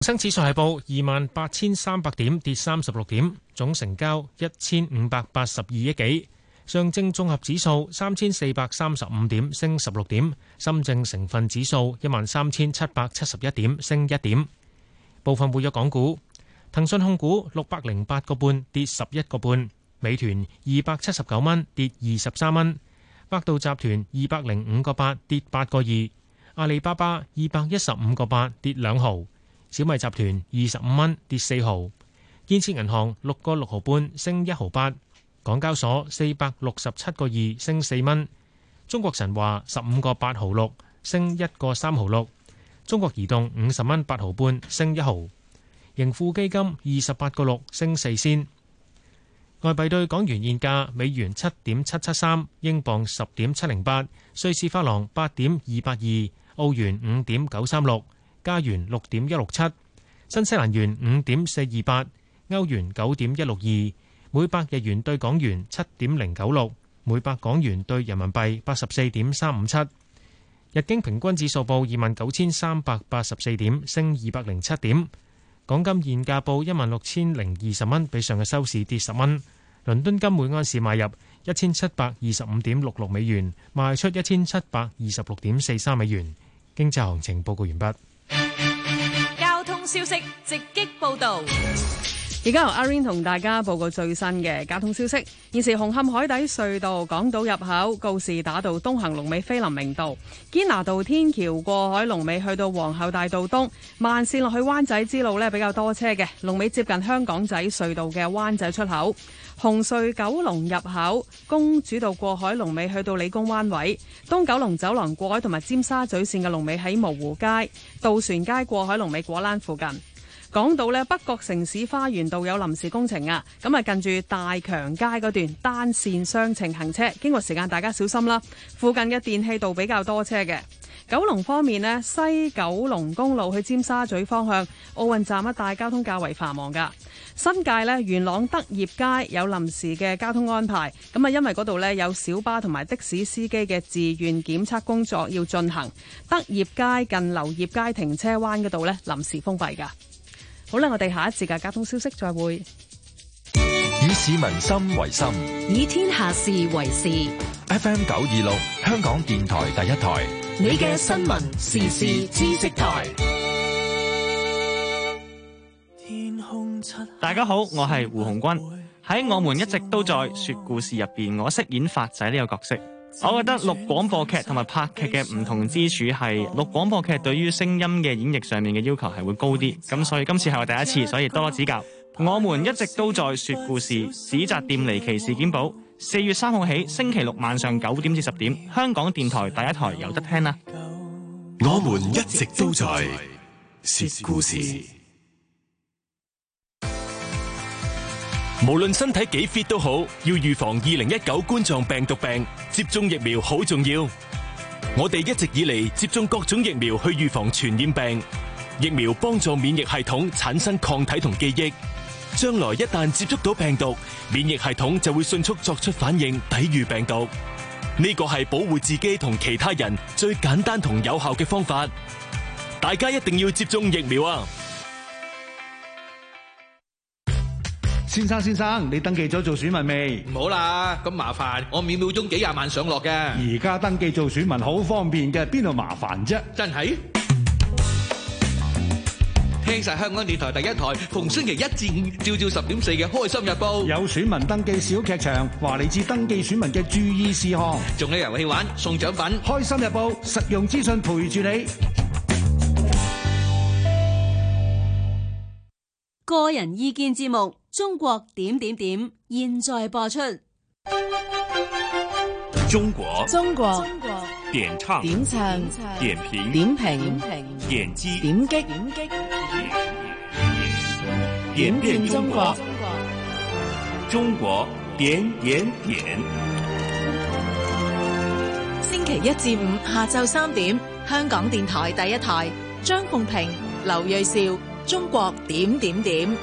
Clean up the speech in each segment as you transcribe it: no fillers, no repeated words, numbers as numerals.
恒生指數係報28,300點，跌36點，總成交1582億幾。上證綜合指數3435點，升16點。深證成分指數13771點，升1點。部分活躍港股，騰訊控股608個半，跌11個半；美團279蚊，跌23蚊；百度集團205個8，跌8個2；阿里巴巴215個8，跌2毫；小米集團25蚊，跌4毫；建設銀行6個6毫半，升1毫8；港交所467個2，升4蚊；中國神華15個8毫6，升1個3毫6；中國移動50蚊8毫半，升1毫；盈富基金28個6，升4仙。外幣對港元現價：美元7.773，英鎊10.708，瑞士法郎8.282，澳元5.936，加元6.167，新西蘭元5.428，歐元9.162，每百日元對港元7.096，每百港元對人民幣84.357。日經平均指數報29,384點，升207點。港金現價報16,020蚊，比上日收市跌10蚊。倫敦金每安士買入1725.66美元，賣出1726.43美元。經濟行情報告完畢。 交通消息直擊報道。 而家由阿 Rain 同大家報告最新嘅交通消息。現時紅磡海底隧道港島入口告士打道東行龍尾菲林明道，堅拿道天橋過海龍尾去到皇后大道東，慢線落去灣仔之路呢比較多車嘅，龍尾接近香港仔隧道嘅灣仔出口。紅隧九龍入口公主道過海龍尾去到理工灣位，東九龍走廊過海同埋尖沙咀線嘅龍尾喺蕪湖街，渡船街過海龍尾果欄附近。講到呢北角城市花園道有臨時工程啊，咁啊近住大強街嗰段單線雙程行車，經過時間大家小心啦。附近嘅電氣道比較多車嘅。九龍方面呢，西九龍公路去尖沙咀方向奧運站一帶交通較為繁忙噶。新界呢，元朗德業街有臨時嘅交通安排，咁啊因為嗰度呢有小巴同埋的士司機嘅自願檢測工作要進行，德業街近劉業街停車灣嗰度呢臨時封閉噶。好啦，我哋下一節嘅交通消息再會。 以市民心為心， 以天下事為事。 FM 926，香港電台第一台， 你嘅新聞時事知識台。 大家好，我係胡鴻鈞。喺我們一直都在說故事入邊，我飾演發仔呢個角色。我覺得錄廣播劇同埋拍劇嘅唔同之處係，錄廣播劇對於聲音嘅演繹上面嘅要求係會高啲，咁所以今次係我第一次，所以多多指教。我們一直都在說故事，紙紮店離奇事件簿，4月3號起，星期六晚上9點至10點，香港電台第一台有得聽啦。 我們一直都在說故事。 無論身體幾 fit 都好，要預防2019冠狀病毒病，接種疫苗好重要。我哋一直以嚟接種各種疫苗去預防傳染病，疫苗幫助免疫系統產生抗體同記憶，將來一旦接觸到病毒，免疫系統就會迅速作出反應，抵禦病毒。呢個係保護自己同其他人最簡單同有效嘅方法。大家一定要接種疫苗啊！ 先生，你登記咗做選民未？ 唔好啦，咁麻煩，我秒秒鐘幾廿萬上落嘅。 而家登記做選民好方便嘅，邊度麻煩啫？ 真係？聽晒香港電台第一台，逢星期1至5朝10點4嘅《開心日報》， 有選民登記小劇場，話你知登記選民嘅注意事項， 仲有遊戲玩，送獎品。《 開心日報》實用資訊陪住你。 個人意見節目。中國點點點，現在播出。 中國點唱點評點擊點遍中國。中國點。 星期1至5下晝3點，香港電台第一台，張鳳平、劉銳紹，中國點點點。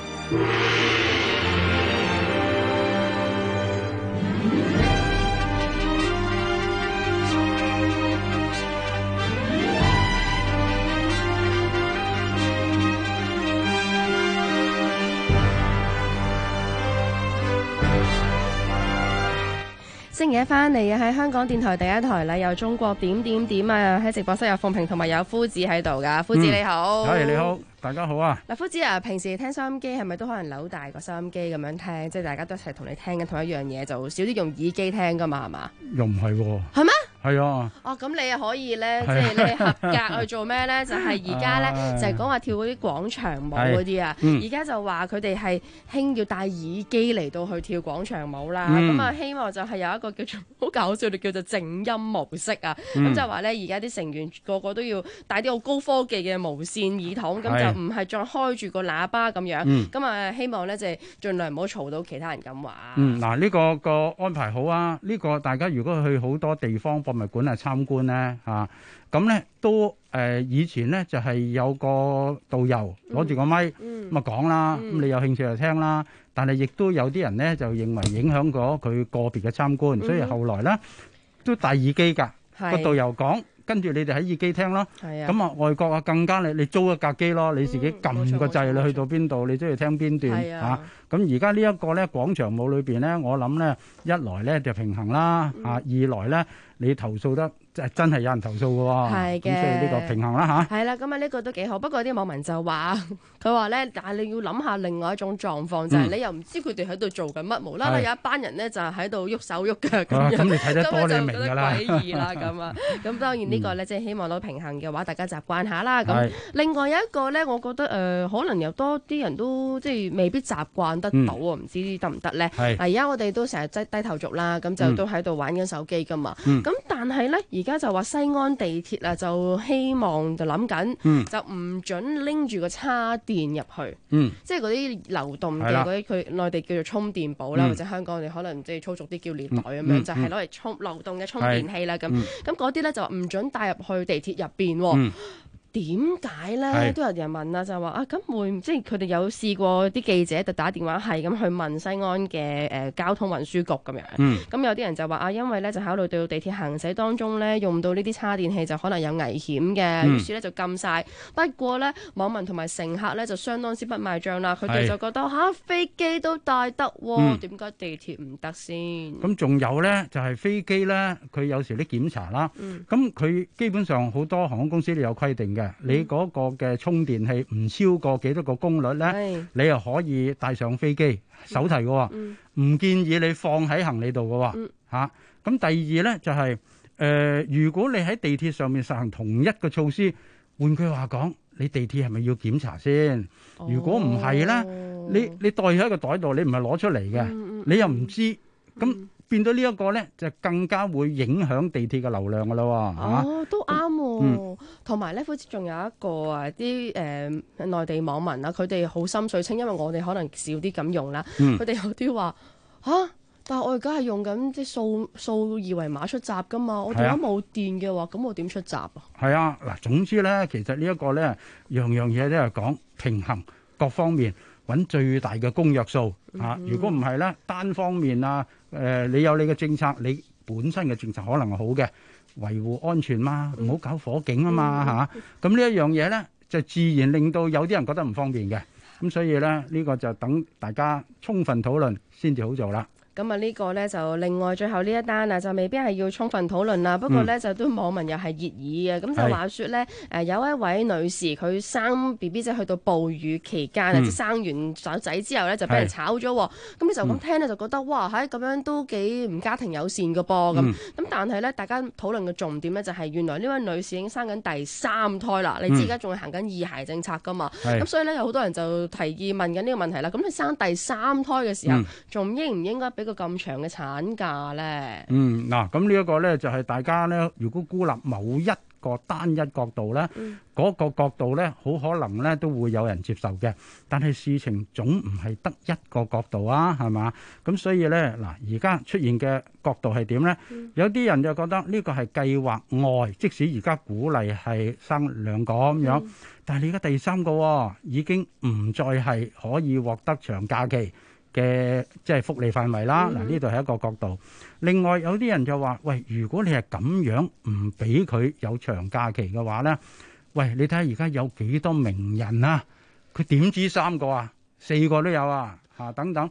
星期一翻嚟啊，喺香港電台第一台咧，有中國點點點啊，喺直播室有鳳萍同埋有夫子喺度噶，夫子你好， 係你好，大家好啊！ 嗱，夫子啊，平時聽收音機係咪都可能扭大個收音機咁樣聽，即係大家都一齊同你聽緊同一樣嘢，就少啲用耳機聽噶嘛，係嘛？ 又唔係喎， 係咩？ 係啊！ 哦，咁你又可以咧，即係你合格去做咩咧？就係而家咧，就係講話跳嗰啲廣場舞嗰啲啊。而家就話佢哋係興要戴耳機嚟到去跳廣場舞啦。咁啊，希望就係有一個叫做好搞笑嘅叫做靜音模式啊。咁就話咧，而家啲成員個個都要戴啲好高科技嘅無線耳筒，咁就唔係再開住個喇叭咁樣。咁啊，希望咧就係盡量唔好嘈到其他人咁話。 嗱，呢個安排好啊！呢個大家如果去好多地方博物館啊參觀咧嚇，咁咧都以前咧就係有個導遊攞住個咪咁啊講啦，咁你有興趣就聽啦。但係亦都有啲人咧就認為影響咗佢個別嘅參觀，所以後來咧都戴耳機㗎。個導遊講，跟住你哋喺耳機聽咯。咁啊，外國啊更加你租一架機咯，你自己撳個掣，你去到邊度，你中意聽邊段嚇。咁而家呢一個咧廣場舞裏邊咧，我諗咧一來咧就平衡啦，二來咧你投訴得真係有人投訴嘅喎。係嘅，咁所以呢個平衡啦嚇。係啦，咁啊呢個都幾好。不過啲網民就話，佢話咧，但係你要諗下另外一種狀況，就係你又唔知佢哋喺度做緊乜，無啦啦有一班人咧就喺度喐手喐腳咁樣。咁你睇得多，你明㗎啦。咁就覺得詭異啦咁啊。咁當然呢個咧即係希望到平衡嘅話，大家習慣下啦。咁另外有一個咧，我覺得可能有多啲人都即係未必習慣得到啊，唔知得唔得咧？嗱，而家我哋都成日低頭族啦，咁就都喺度玩緊手機㗎嘛。咁但係咧，而家就話西安地鐵啊，就希望就諗緊，就唔準拎住個叉電入去。即係嗰啲流動嘅嗰啲，佢內地叫做充電寶啦，或者香港我哋可能即係粗俗啲叫獵袋咁樣，就係攞嚟充流動嘅充電器啦。咁嗰啲咧就唔準帶入去地鐵入邊。點解咧？都有人問啦，就話啊，咁會即係佢哋有試過啲記者就打電話係咁去問西安嘅交通運輸局咁樣。咁有啲人就話啊，因為咧就考慮到地鐵行駛當中咧用到呢啲叉電器就可能有危險嘅，於是咧就禁晒。不過咧網民同埋乘客咧就相當之不賣帳啦，佢哋就覺得嚇飛機都帶得喎，點解地鐵唔得先？咁仲有咧就係飛機咧，佢有時啲檢查啦，咁佢基本上好多航空公司都有規定嘅。你嗰個嘅充電器唔超過幾多個功率咧，你又可以帶上飛機手提嘅喎，唔建議你放喺行李度嘅喎嚇。咁第二咧就係如果你喺地鐵上面實行同一個措施，換句話講，你地鐵係咪要檢查先？如果唔係咧，你袋喺個袋度，你唔係攞出嚟嘅，你又唔知咁。變到呢一個咧，就更加會影響地鐵嘅流量噶啦喎。都啱喎。同埋咧，好似仲有一個啊，啲內地網民啊，佢哋好心水清，因為我哋可能少啲咁用啦。佢哋有啲話嚇，但係我而家係用緊即係掃二維碼出閘噶嘛，我哋而家冇電嘅話，咁我點出閘啊？係啊，嗱，總之咧，其實呢一個咧，樣嘢都係講平衡各方面。揾最大嘅公約數嚇，如果唔係咧，單方面啊，你有你嘅政策，你本身嘅政策可能係好嘅，維護安全嘛，唔好搞火警啊嘛嚇。咁呢一樣嘢咧，就自然令到有啲人覺得唔方便嘅。咁所以咧，呢個就等大家充分討論先至好做啦。咁啊呢個呢，就另外最後呢一單啊就未必係要充分討論啦，不過呢，就都網民又係熱議嘅，咁就話說呢，有一位女士佢生 BB 仔去到哺乳期間啊，即生完仔之後呢，就俾人炒咗，咁你就咁聽呢，就覺得哇咁樣都幾唔家庭友善嘅噃，咁但係呢，大家討論嘅重點呢，就係原來呢位女士已經生緊第3胎啦，你知而家仲係行緊2孩政策噶嘛，咁所以呢，有好多人就提議問緊呢個問題啦，咁你生第3胎嘅時候，仲應唔應該俾個咁長嘅產假咧？嗱，咁呢一個咧就係大家咧，如果孤立某一個單一角度咧，嗰個角度咧，好可能咧都會有人接受嘅。但係事情總唔係得一個角度啊，係嘛？咁所以咧，嗱，而家出現嘅角度係點咧？有啲人就覺得呢個係計劃外，即使而家鼓勵係生2個咁樣，但係你而家第3個已經唔再係可以獲得長假期嘅即係福利範圍啦。嗱，呢度係一個角度。另外有啲人就話：喂，如果你係咁樣唔俾佢有長假期嘅話咧，喂，你睇下而家有幾多名人啊？佢點止3個啊？4個都有啊！等等，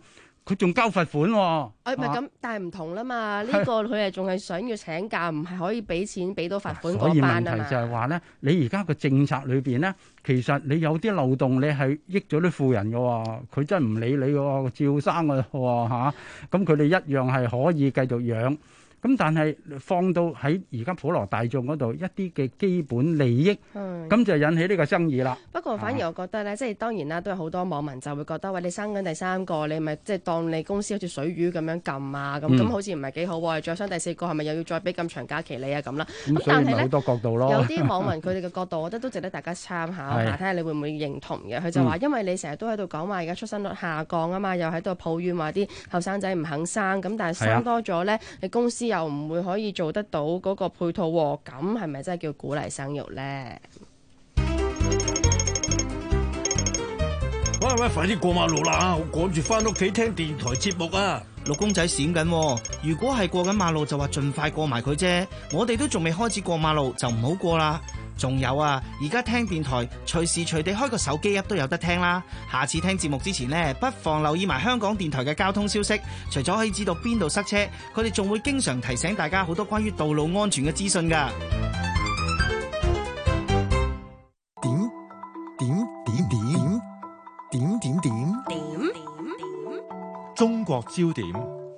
佢仲交罰款喎。 唔係咁，但係唔同啦嘛。呢個佢係仲係想要請假，唔係可以俾錢俾到罰款所以嗰班啊嘛。 問題就係話咧，你而家個政策裏邊咧，其實你有啲漏洞，你係益咗啲富人嘅喎，佢真係唔理你嘅喎，照生嘅喎嚇。咁佢哋一樣係可以繼續養。咁但係放到喺而家普羅大眾嗰度一啲嘅基本利益，咁就引起呢個爭議啦。 不過反而我覺得咧，即係當然啦，都有好多網民就會覺得，喂，你生緊第三個，你咪即係當你公司好似水魚咁樣撳啊，咁好似唔係幾好喎。再生第四個係咪又要再俾咁長假期你啊咁啦？ 咁所以咪好多角度咯。 有啲網民佢哋嘅角度，我覺得都值得大家參考下，睇下你會唔會認同嘅。佢就話，因為你成日都喺度講話而家出生率下降啊嘛，又喺度抱怨話啲後生仔唔肯生，咁但係生多咗咧，你公司又唔會可以做得到嗰個配套喎，咁係咪真係叫鼓勵生育咧？ 喂，快啲過馬路啦！我趕住翻屋企聽電台節目啊！ 老公仔閃緊，如果係過緊馬路就話盡快過埋佢啫。我哋都仲未開始過馬路就唔好過啦。仲有啊，而家聽電台隨時隨地開個手機 app 都有得聽啦。下次聽節目之前呢，不妨留意埋香港電台嘅交通消息。除咗可以知道邊度塞車，佢哋仲會經常提醒大家好多關於道路安全嘅資訊㗎。 點中國焦點。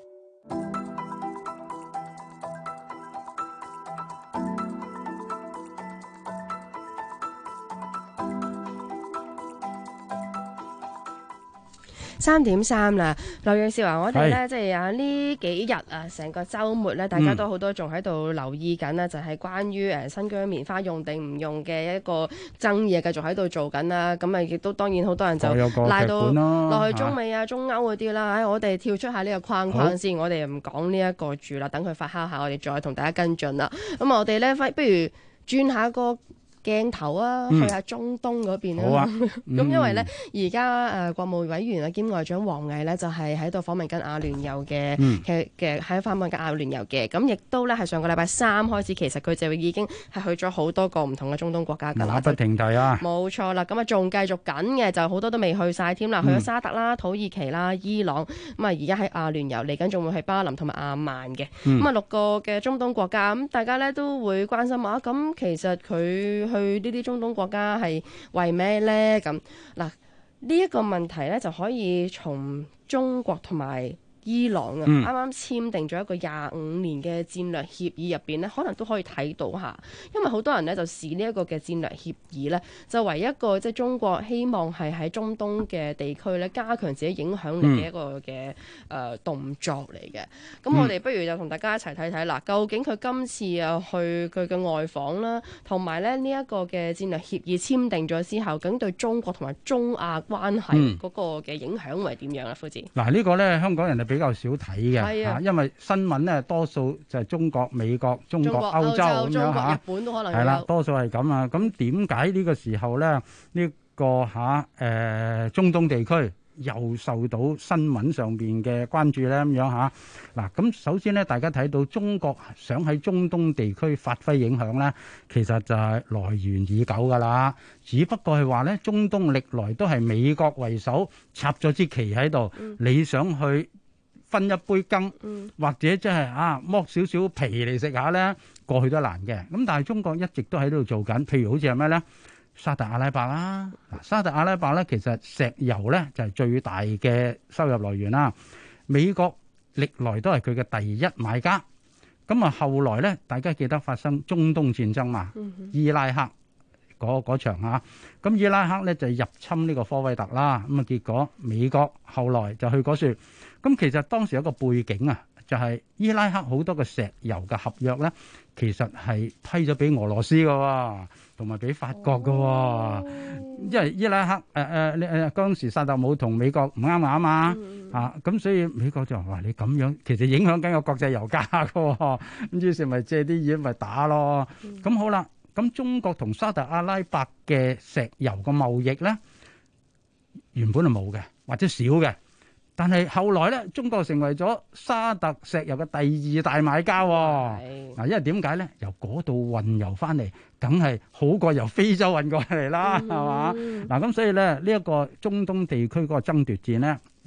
3:03啦，劉銳紹話我哋咧即係啊呢幾日啊，成個週末咧，大家都好多仲喺度留意緊啦，就係關於新疆棉花用定唔用嘅一個爭議，繼續喺度做緊啦。咁啊，亦都當然好多人就賴到落去中美啊、中歐嗰啲啦。我哋跳出下呢個框框先，我哋唔講呢一個住啦，等佢發酵下，我哋再同大家跟進啦。咁我哋咧，不如轉下個鏡頭啊，去下中東嗰邊啦。咁因為咧，而家國務委員啊兼外長王毅咧就係喺度訪問緊阿聯酋嘅喺訪問緊阿聯酋嘅。咁亦都咧係上個禮拜3開始，其實佢就已經係去咗好多個唔同嘅中東國家㗎啦。 馬不停蹄啊！ 冇錯啦，咁啊仲繼續緊嘅，就好多都未去晒添啦。去咗沙特啦、土耳其啦、伊朗，咁啊而家喺阿聯酋嚟緊，仲會去巴林同埋阿曼嘅。咁啊6個嘅中東國家，咁大家咧都會關心啊。咁其實佢去呢啲中東國家係為咩呢？咁嗱，呢一個問題咧就可以從中國同埋伊朗啊，啱啱簽訂咗一個25年嘅戰略協議入邊咧，可能都可以睇到下，因為好多人咧就視呢一個嘅戰略協議咧，就為一個即係中國希望係喺中東嘅地區咧加強自己影響力嘅一個嘅動作嚟嘅。咁我哋不如就同大家一齊睇睇啦，究竟佢今次啊去佢嘅外訪啦，同埋咧呢一個嘅戰略協議簽訂咗之後，究竟對中國同埋中亞關係嗰個嘅影響會係點樣啊？夫子嗱，呢個咧香港人係比較少睇嘅嚇，因為新聞咧多數就係中國、美國、中國、歐洲咁樣嚇， 日本都可能係啦，多數係咁啊。咁點解呢個時候咧呢個中東地區又受到新聞上邊嘅關注咧咁樣嚇？嗱，咁首先咧，大家睇到中國想喺中東地區發揮影響咧，其實就係來源已久㗎啦。只不過係話咧，中東歷來都係美國為首插咗支旗喺度，你想去分一杯羹，或者即係剝少少皮嚟食下咧，過去都難嘅。咁但係中國一直都喺度做緊，譬如好似係咩咧？沙特阿拉伯啦，沙特阿拉伯咧其實石油咧就係最大嘅收入來源啦。美國歷來都係佢嘅第一買家。咁啊後來咧，大家記得發生中東戰爭嘛？伊拉克嗰場嚇，咁伊拉克咧就入侵呢個科威特啦。咁啊結果美國後來就去嗰處。咁其實當時有個背景啊，就係伊拉克好多嘅石油嘅合約咧，其實係批咗俾俄羅斯嘅，同埋俾法國嘅。因為伊拉克嗰陣時薩達姆同美國唔啱啱啊，咁所以美國就話你咁樣其實影響緊個國際油價嘅，咁於是咪借啲錢咪打咯。咁好啦，咁中國同沙特阿拉伯嘅石油嘅貿易咧，原本係冇嘅，或者少嘅。但係後來咧，中國成為咗沙特石油嘅第2大買家喎。嗱，因為點解咧？由嗰度運油翻嚟，梗係好過由非洲運過嚟啦，係嘛？嗱，咁所以咧，呢一個中東地區嗰個爭奪戰咧，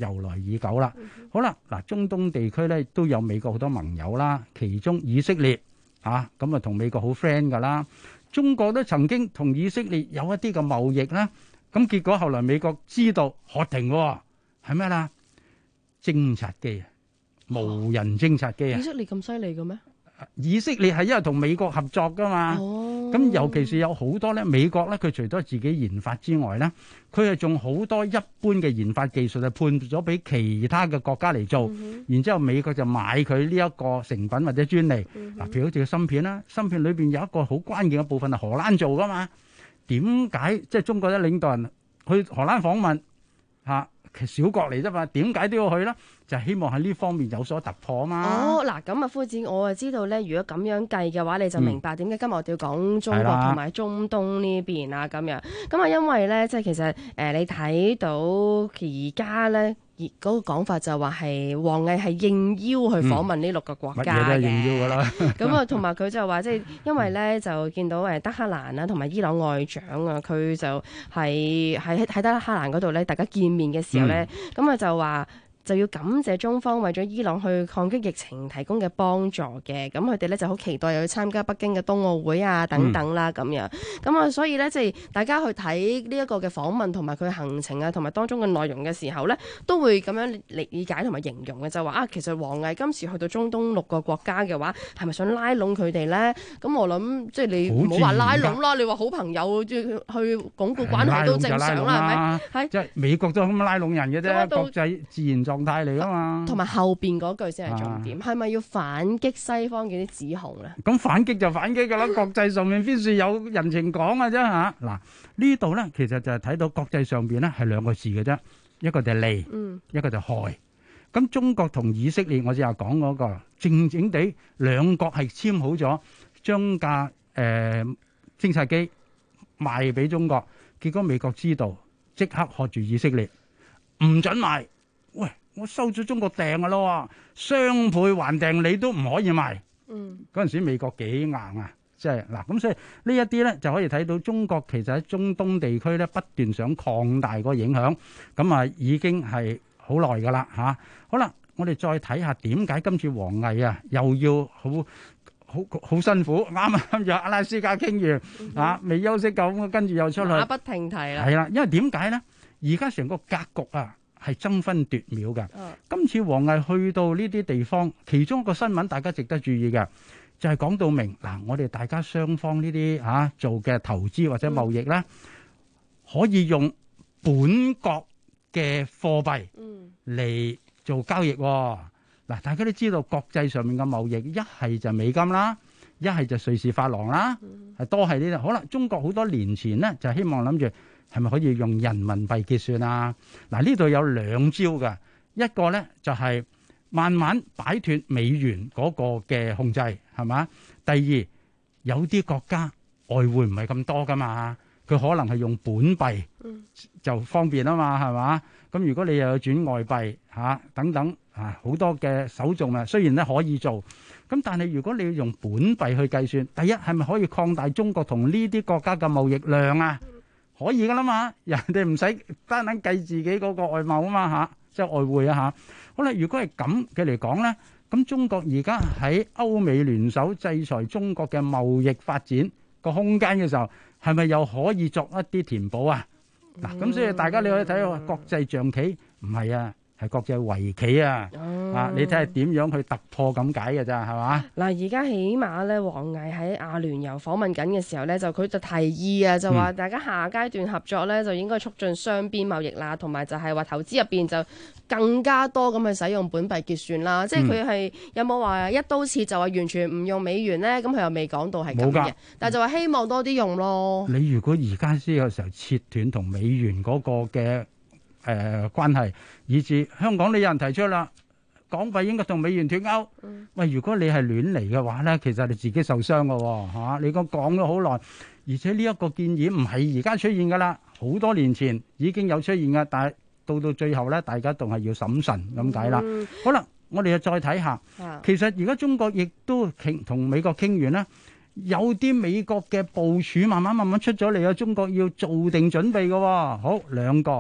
由來已久啦。好啦，嗱，中東地區咧都有美國好多盟友啦，其中以色列咁啊同美國好 friend 噶啦。中國都曾經同以色列有一啲嘅貿易啦，咁結果後來美國知道喝停喎，係咩啦？偵察機啊，無人偵察機啊！ 以色列咁犀利嘅咩？ 以色列係因為同美國合作噶嘛，咁尤其是有好多咧，美國咧佢除咗自己研發之外咧，佢係仲好多一般嘅研發技術係判咗俾其他嘅國家嚟做，然之後美國就買佢呢一個成品或者專利。嗱，譬如好似個芯片啦，芯片裏邊有一個好關鍵嘅部分係荷蘭做噶嘛，點解即係中國啲領導人去荷蘭訪問其實小國嚟啫嘛，點解都要去啦？就係希望喺呢方面有所突破啊嘛。 哦，嗱，咁啊，夫子，我啊知道咧，如果咁樣計嘅話，你就明白點解今日我哋要講中國同埋中東呢邊啊咁樣。咁啊，因為咧，即係其實你睇到而家咧。嗰個講法就話係王毅係應邀去訪問呢6個國家嘅，乜嘢都係應邀㗎啦。咁啊，同埋佢就話即係因為咧就見到德黑蘭啦同埋伊朗外長啊，佢就係喺德黑蘭嗰度咧，大家見面嘅時候咧，咁啊就話。就要感謝中方為咗伊朗去抗擊疫情提供嘅幫助嘅，咁佢哋咧就好期待又去參加北京嘅冬奧會啊等等啦咁樣，咁啊所以咧即係大家去睇呢一個嘅訪問同埋佢行程啊同埋當中嘅內容嘅時候咧，都會咁樣理解同埋形容嘅，就話其實王毅今次去到中東6個國家嘅話，係咪想拉攏佢哋咧？咁我諗即係你唔好話拉攏啦，你話好朋友去鞏固關係都正常啦，係咪？ 即係美國都咁拉攏人嘅啫，國際自然狀態嚟噶嘛， 同埋後邊嗰句先係重點，係咪要反擊西方嘅啲指控咧？ 咁反擊就反擊噶啦，國際上面邊處有人情講嘅啫嚇。嗱呢度咧，其實就係睇到國際上邊咧係2個字嘅啫，一個就係利，一個就係害。咁中國同以色列，我之後講嗰個靜靜地兩國係簽好咗，將架偵察機賣俾中國，結果美國知道，即刻喝住以色列，唔准賣。喂，我收咗中國訂噶咯，雙倍還訂你都唔可以賣。嗰陣時美國幾硬啊，即係嗱咁，所以呢一啲咧就可以睇到中國其實喺中東地區咧不斷想擴大個影響，咁啊已經係好耐噶啦嚇。好啦，我哋再睇下點解今次王毅啊又要好辛苦，啱啱就阿拉斯加傾完未休息夠咁，跟住又出去馬不停蹄啦。 係啦，因為點解咧？而家成個格局啊係爭分奪秒嘅。今次王毅去到呢啲地方，其中一個新聞大家值得注意嘅，就係講到明嗱，我哋大家雙方呢啲做嘅投資或者貿易咧，可以用本國嘅貨幣嚟做交易。嗱，大家都知道國際上面嘅貿易一係就美金啦，一係就瑞士法郎啦，係多係呢啲。好啦，中國好多年前咧就希望諗住係咪可以用人民幣結算啊？嗱，呢度有2招嘅，一個咧就係慢慢擺脫美元嗰個嘅控制，係嘛？第二，有啲國家外匯唔係咁多噶嘛，佢可能係用本幣就方便啊嘛，係嘛？咁如果你又有轉外幣等等好多嘅手續啊，雖然咧可以做，咁但係如果你要用本幣去計算，第一係咪可以擴大中國同呢啲國家嘅貿易量啊？可以噶啦嘛，人哋唔使單單計自己嗰個外貿啊嘛即係外匯啊嚇。好啦，如果係咁嘅嚟講咧，咁中國而家喺歐美聯手制裁中國嘅貿易發展個空間嘅時候，係咪又可以作一啲填補啊？嗱，咁所以大家你可以睇到國際象棋唔係啊，係國際圍棋啊！你睇下點樣去突破咁解嘅咋，係嘛？ 嗱，而家起碼咧，王毅喺阿聯酋訪問緊嘅時候咧，佢就提議啊，就話大家下階段合作咧，就應該促進雙邊貿易啦，同埋就係話投資入邊就更加多咁去使用本幣結算啦。即係佢係有冇話一刀切就話完全唔用美元咧？咁佢又未講到係咁嘅，但係就話希望多啲用咯。 你如果而家先有時候切斷同美元嗰個嘅關係，以至香港你有人提出啦，港幣應該同美元脫鈎。喂，如果你係亂嚟嘅話咧，其實你自己受傷嘅喎。你講咗好耐，而且呢一個建議唔係而家出現㗎啦，好多年前已經有出現㗎，但係到最後咧，大家仲係要審慎咁解啦。好啦，我哋又再睇下，其實而家中國亦都同美國傾完啦，有啲美國嘅部署慢慢出咗嚟啊，中國要做定準備嘅喎。好，2個。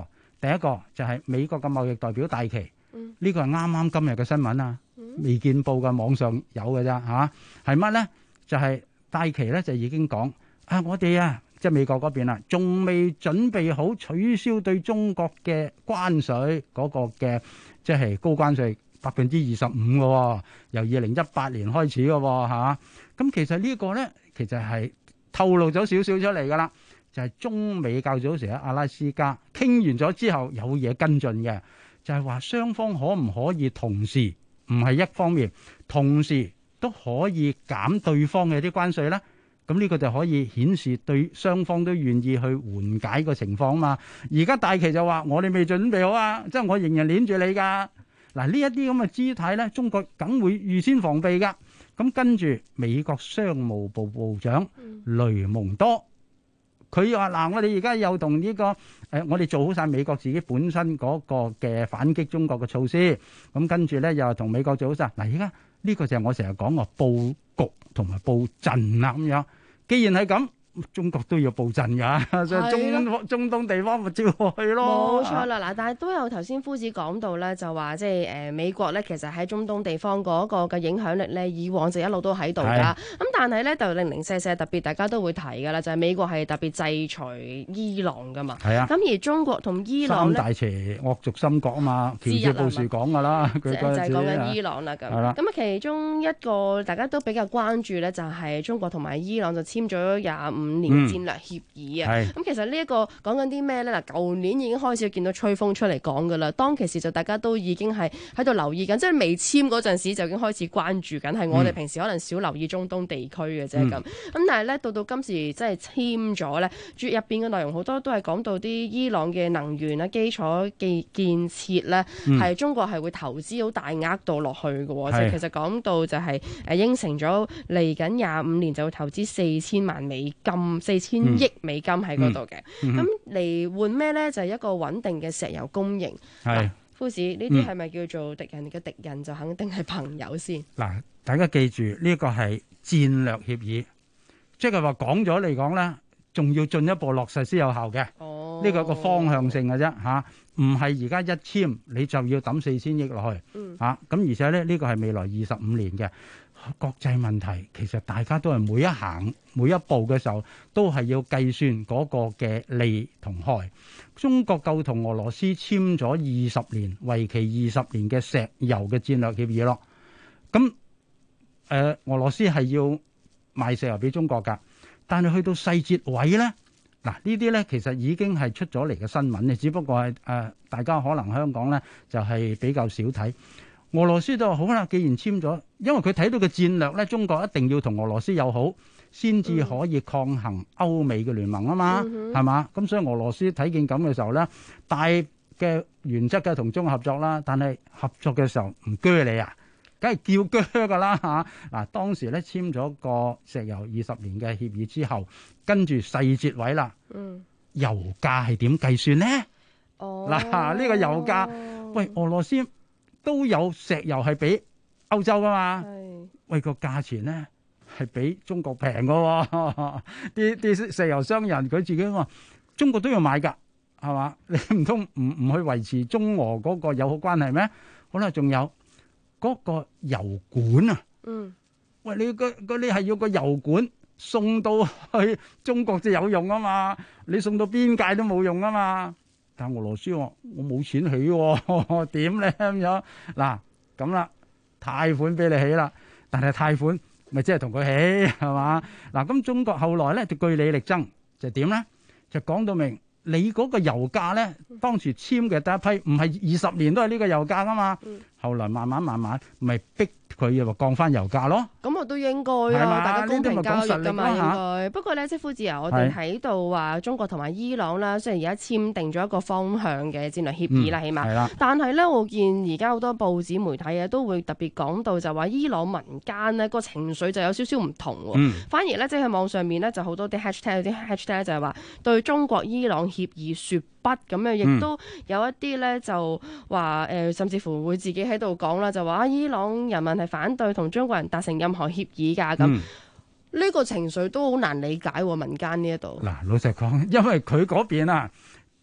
第一個就係美國嘅貿易代表戴琪，呢個係啱啱今日嘅新聞啊，未見報嘅網上有嘅啫嚇，係乜咧？就係戴琪咧就已經講我哋即係美國嗰邊啦，仲未準備好取消對中國嘅關稅嗰個嘅即係高關稅25%嘅喎，由2018年開始嘅喎嚇。咁其實呢個咧其實係透露咗少少出嚟㗎啦，就係中美較早時喺阿拉斯加傾完咗之後有嘢跟進嘅，就係話雙方可唔可以同時唔係一方面，同時都可以減對方嘅啲關稅咧？咁呢個就可以顯示對雙方都願意去緩解個情況嘛。而家戴琪就話我哋未準備好啊，即係我仍然黏住你㗎。嗱，呢一啲咁嘅姿態咧，中國梗會預先防備㗎。咁跟住美國商務部部長雷蒙多，佢話嗱，我哋而家又同呢個我哋做好晒美國自己本身嗰個嘅反擊中國嘅措施。咁跟住咧又同美國做好晒。嗱，而家呢個就係我成日講個佈局同埋佈陣啦咁樣。既然係咁，中國都要佈陣㗎，所以中東地方咪照去咯。 冇錯啦，嗱，但係都有頭先夫子講到咧，就話即係美國咧，其實喺中東地方嗰個嘅影響力咧，以往就一路都喺度㗎。咁但係咧就零零舍舍特別，大家都會提㗎啦，就係美國係特別制裁伊朗㗎嘛。係啊。咁而中國同伊朗咧，三大邪惡軸心國啊嘛，喬治布殊講㗎啦，佢就係講緊伊朗啦咁。咁啊，其中一個大家都比較關注咧，就係中國同埋伊朗就簽咗25年嘅戰略協議啊。咁其實呢一個講緊啲咩咧？嗱，舊年已經開始見到吹風出嚟講㗎啦。當其時就大家都已經係喺度留意緊，即係未簽嗰陣時就已經開始關注緊。係我哋平時可能少留意中東地區嘅啫咁。咁但係咧到今時即係簽咗咧，入邊嘅內容好多都係講到啲伊朗嘅能源啊、基礎建設咧，係中國係會投資好大額度落去嘅。就其實講到就係應承咗嚟緊25年就會投資4000萬美金、4000億美金喺嗰度嘅。咁嚟換咩咧？就係一個穩定嘅石油供應。夫子，呢啲係咪叫做敵人嘅敵人就肯定係朋友先？嗱， 大家記住呢個係戰略協議，即係話講咗嚟講咧，仲要進一步落實先有效嘅。呢個係個方向性嘅啫嚇，唔係而家一簽你就要抌4000億落去嚇。咁而且咧呢個係未來25年嘅。國際問題其實大家都係每一步嘅時候都係要計算嗰個嘅利同害。中國夠同俄羅斯簽咗20年，為期20年嘅石油嘅戰略協議咯。咁俄羅斯係要賣石油俾中國㗎，但係去到細節位咧，嗱呢啲咧其實已經係出咗嚟嘅新聞嘅，只不過係大家可能香港咧就係比較少睇。俄羅斯就話好啦，既然簽咗，因為佢睇到嘅戰略咧，中國一定要同俄羅斯友好，先至可以抗衡歐美嘅聯盟啊嘛，係嘛？咁所以俄羅斯睇見咁嘅時候咧，大嘅原則嘅同中國合作啦，但係合作嘅時候唔鋸你啊，梗係叫鋸㗎啦嚇。嗱，當時咧簽咗個石油20年嘅協議之後，跟住細節位啦，油價係點計算咧？嗱，呢個油價，喂，俄羅斯都有石油係俾歐洲噶嘛？喂，個價錢咧係比中國平㗎喎。啲石油商人佢自己話，中國都要買㗎，係嘛？你唔通唔去維持中俄嗰個友好關係咩？好啦，仲有嗰個油管啊。喂，你係要個油管送到去中國就有用啊嘛？你送到邊界都冇用啊嘛？但俄羅斯話我冇錢起喎，點咧咁樣？嗱咁啦，貸款俾你起啦，但係貸款咪即係同佢起係嘛？嗱咁中國後來咧就據理力爭，就點咧？就講到明你嗰個油價咧，當時簽嘅第一批唔係20年都係呢個油價噶嘛，後來慢慢咪逼佢又降翻油價咯。咁我都應該啊，大家公平交易㗎嘛應該。不過咧，即係夫子啊，我哋喺度話中國同埋伊朗啦，雖然而家簽訂咗一個方向嘅戰略協議啦，起碼。但係咧，我見而家好多報紙媒體啊，都會特別講到就話伊朗民間呢個情緒就有少少唔同喎。反而咧，即係喺網上面咧就好多啲 hashtag 就係話對中國伊朗協議説不咁樣，亦都有一啲咧就話甚至乎會自己喺度講啦，就話伊朗人民係反對同中國人達成任何協議㗎咁。呢個情緒都好難理解喎，民間呢一度。嗱，老實講，因為佢嗰邊啊，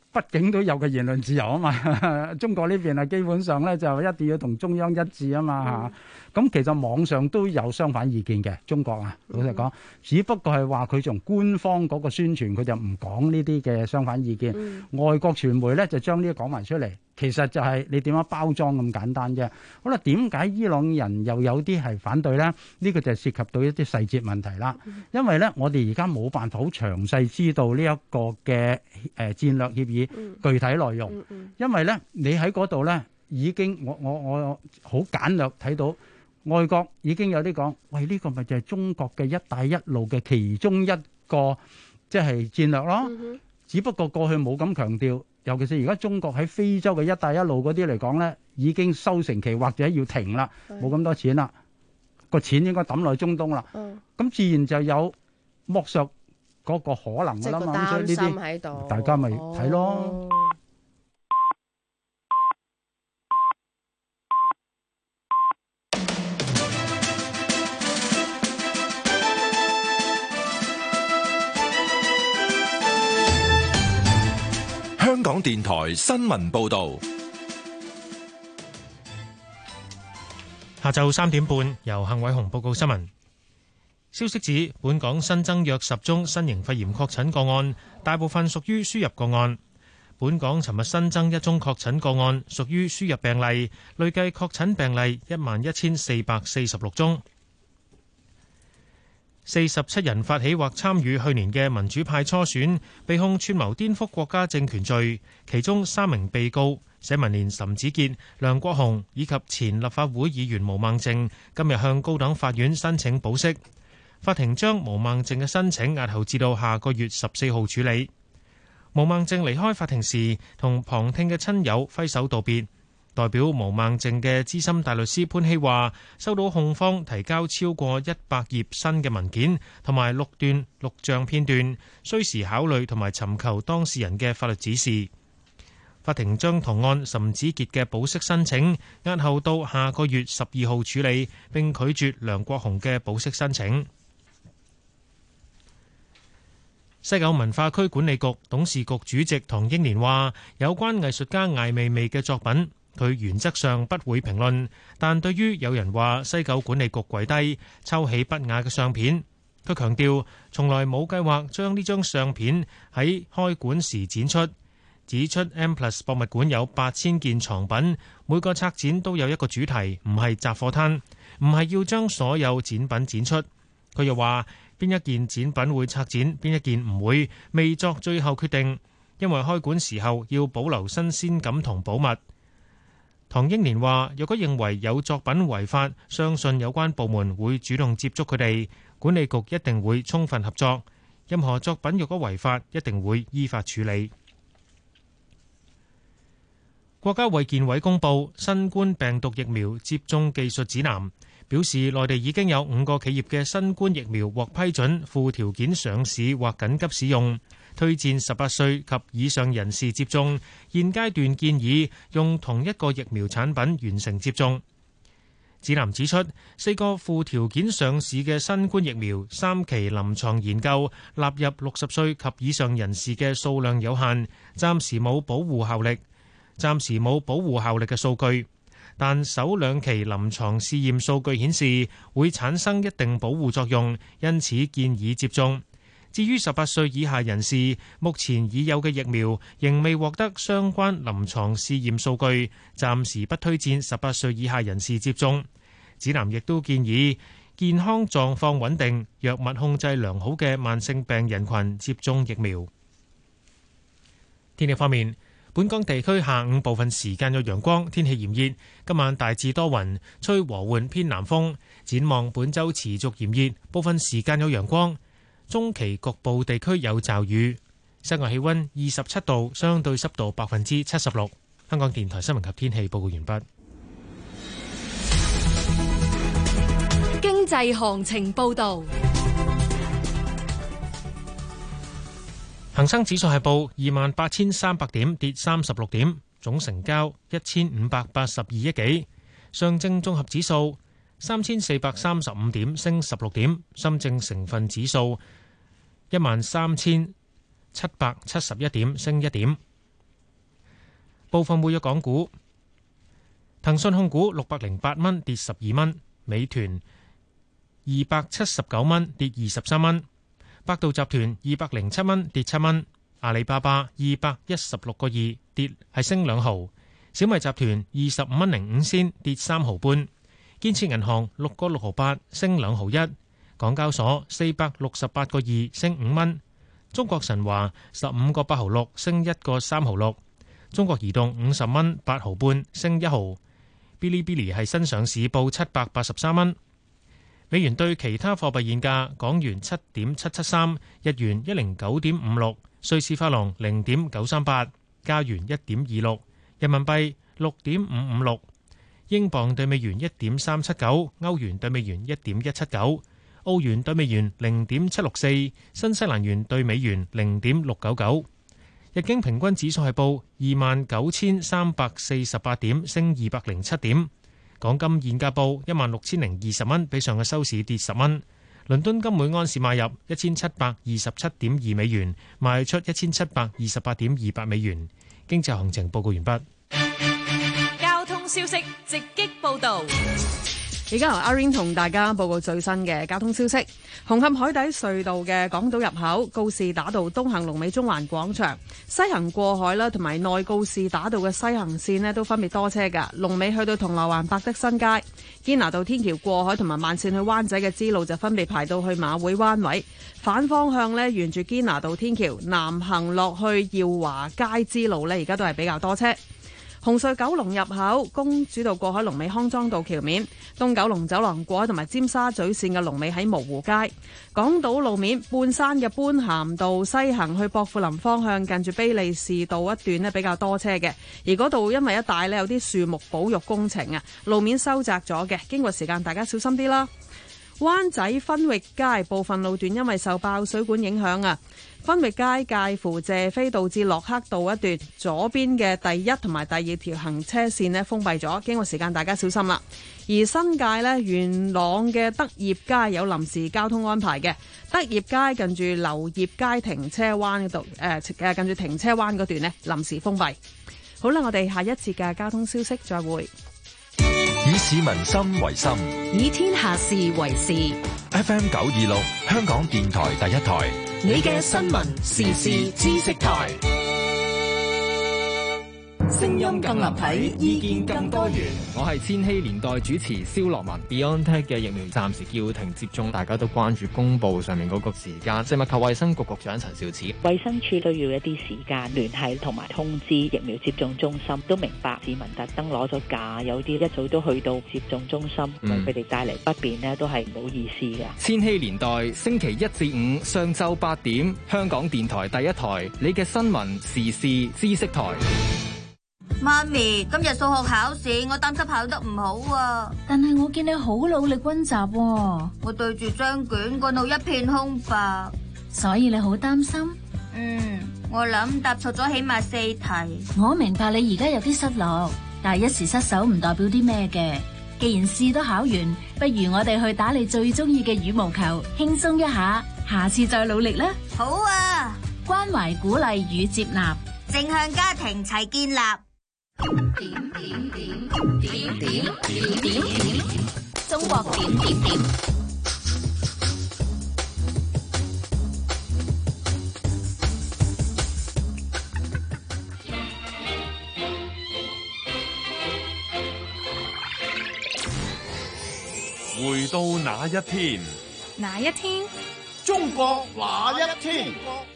畢竟都有個言論自由啊嘛。中國呢邊基本上咧就一定要同中央一致啊嘛。咁其實網上都有相反意見嘅，中國啊，老實講，只不過係話佢從官方嗰個宣傳，佢就唔講呢啲嘅相反意見。外國傳媒咧就將呢啲講埋出嚟，其實就係你點樣包裝咁簡單啫。好啦，點解伊朗人又有啲係反對咧？呢個就涉及到一啲細節問題啦。因為咧，我哋而家冇辦法好詳細知道呢一個嘅戰略協議具體內容，因為咧你喺嗰度咧已經我好簡略睇到。外國已經有啲講，喂，呢個咪就係中國嘅一帶一路嘅其中一個即係戰略咯。只不過過去冇咁強調，尤其是而家中國喺非洲嘅一帶一路嗰啲嚟講咧，已經收成期或者要停啦，冇咁多錢啦，個錢應該抌落去中東啦。咁自然就有剝削嗰個可能㗎啦嘛。咁所以呢啲大家咪睇咯。 香港電台新聞報道， 下晝3點半由幸偉雄報告新聞。消息指，本港新增約10宗新型肺炎確診個案，大部分屬於輸入個案。本港尋日新增1宗確診個案，屬於輸入病例，累計確診病例11,446宗。47人發起或參與去年嘅民主派初選，被控串謀顛覆國家政權罪，其中3名被告社民連岑子傑、梁國雄以及前立法會議員毛孟靜今日向高等法院申請保釋，法庭將毛孟靜嘅申請押後至到下個月14號處理。毛孟靜離開法庭時，同旁聽嘅親友揮手道別。代表毛孟靜嘅資深大律師潘希話，收到控方提交超過100頁新嘅文件同埋6段錄像片段，需時考慮同埋尋求當事人嘅法律指示。法庭將同案岑子傑嘅保釋申請押後到下個月12號處理，並拒絕梁國雄嘅保釋申請。西九文化區管理局董事局主席唐英年話，有關藝術家艾未未嘅作品，佢原則上不會評論，但對於有人話西九管理局跪低抽起不雅嘅相片，佢強調從來冇計劃將呢張相片喺開館時展出，指出 M+ 博物館有8000件藏品，每個策展都有一個主題，唔係雜貨攤，唔係要將所有展品展出。佢又話邊一件展品會策展，邊一件唔會，未作最後決定，因為開館時候要保留新鮮感同保密。唐英年話：若果認為有作品違法，相信有關部門會主動接觸佢哋，管理局一定會充分合作。任何作品若果違法，一定會依法處理。國家衛健委公布新冠病毒疫苗接種技術指南，表示內地已經有5個企業嘅新冠疫苗獲批准附條件上市或緊急使用。推薦18歲及以上人士接種，現階段建議用同一個疫苗產品完成接種。指南指出，4個附條件上市嘅新冠疫苗3期臨床研究納入60歲及以上人士嘅數量有限，暫時冇保護效力嘅數據，但首2期臨床試驗數據顯示會產生一定保護作用，因此建議接種。至於18歲以下人士，目前已有嘅疫苗仍未獲得相關臨床試驗數據，暫時不推薦18歲以下人士接種。指南亦都建議健康狀況穩定、藥物控制良好嘅慢性病人群接種疫苗。天氣方面，本港地區下午部分時間有陽光，天氣炎熱，今晚大致多雲，吹和緩偏南風。展望本週持續炎熱，部分時間有陽光。中期局部地區有驟雨，室外氣溫27度，相對濕度76%。香港電台新聞及天氣報告完畢。 經濟行情報道， 恒生指數係報28,300點，跌36點，總成交1582億幾。上證綜合指數3,435點，升16點。深證成分指數13,771點，升1點。 部分活躍港股。騰訊控股608蚊跌12蚊，美團279蚊跌23蚊，百度集團207蚊跌7蚊，阿里巴巴216個2跌係升2毫，小米集團25蚊05仙跌3毫半，建設銀行6個6毫8升2毫1，港交所468個2升5蚊，中國神華15個8毫6升1個3毫6，中國移動50蚊8毫半升1毫，嗶哩嗶哩係新上市報783蚊。美元對其他貨幣現價：港元7.773，日元109.56，瑞士法郎0.938，加元1.26，人民幣6.556，英鎊對美元1.379，歐元對美元1.179，澳元對美元0.764，新西蘭元對美元0.699。日經平均指數係報29,348點，升207點。港金現價報16,020蚊，比上個收市跌10蚊。倫敦金每安士買入1727.2美元，賣出1728.28美元。經濟行情報告完畢。 交通消息直擊報導。 而家由阿 Rain 同大家報告最新嘅交通消息。紅磡海底隧道嘅港島入口告士打道東行龍尾中環廣場，西行過海啦，同埋內告士打道嘅西行線呢都分別多車㗎。龍尾去到銅鑼灣百德新街，堅拿道天橋過海同埋慢線去灣仔嘅支路就分別排到去馬會灣位。反方向呢，沿住堅拿道天橋南行落去耀華街支路呢，而家都係比較多車。紅隧九龍入口公主道過海龍尾康莊道橋面，東九龍走廊過海同埋尖沙咀線嘅龍尾喺蕪湖街。港島路面半山嘅般咸道西行去薄扶林方向，近住卑利士道一段呢比較多車嘅，而嗰度因為一帶呢有啲樹木保育工程啊，路面收窄咗嘅，經過時間大家小心啲啦。灣仔分域街部分路段因為受爆水管影響啊，分域街介乎謝斐道至駱克道一段左邊嘅第一同埋第二條行車線呢封閉咗，經過時間大家小心啦。而新界呢，元朗嘅德業街有臨時交通安排嘅，德業街近住劉業街停車灣嗰度近住停車灣嗰段呢臨時封閉。好啦，我哋下一節嘅交通消息再會。 以市民心為心， 以天下事為事。 FM 926，香港電台第一台， 你嘅新聞時事知識台。 聲音更立體，意見更多元。 我係千禧年代主持蕭樂文。BioNTech 嘅疫苗暫時叫停接種，大家都關注公佈上面嗰個時間。食物及衛生局局長陳肇始， 衛生署都要一啲時間聯繫同埋通知疫苗接種中心，都明白市民特登攞咗假，有啲一早都去到接種中心，為佢哋帶嚟不便呢，都係唔好意思嘅。 千禧年代星期1至5上晝8點，香港電台第一台，你嘅新聞時事知識台。 媽咪，今日數學考試，我擔心考得唔好啊。 但係我見你好努力溫習喎。 我對住張卷，個腦一片空白， 所以你好擔心？ 我諗答錯咗起碼4題。 我明白你而家有啲失落，但係一時失手唔代表啲咩嘅。既然試都考完，不如我哋去打你最中意嘅羽毛球，輕鬆一下，下次再努力啦。 好啊！ 關懷、鼓勵與接納， 正向家庭齊建立。 點，中國點。 回到那一天， 哪一天？ 中國那一天。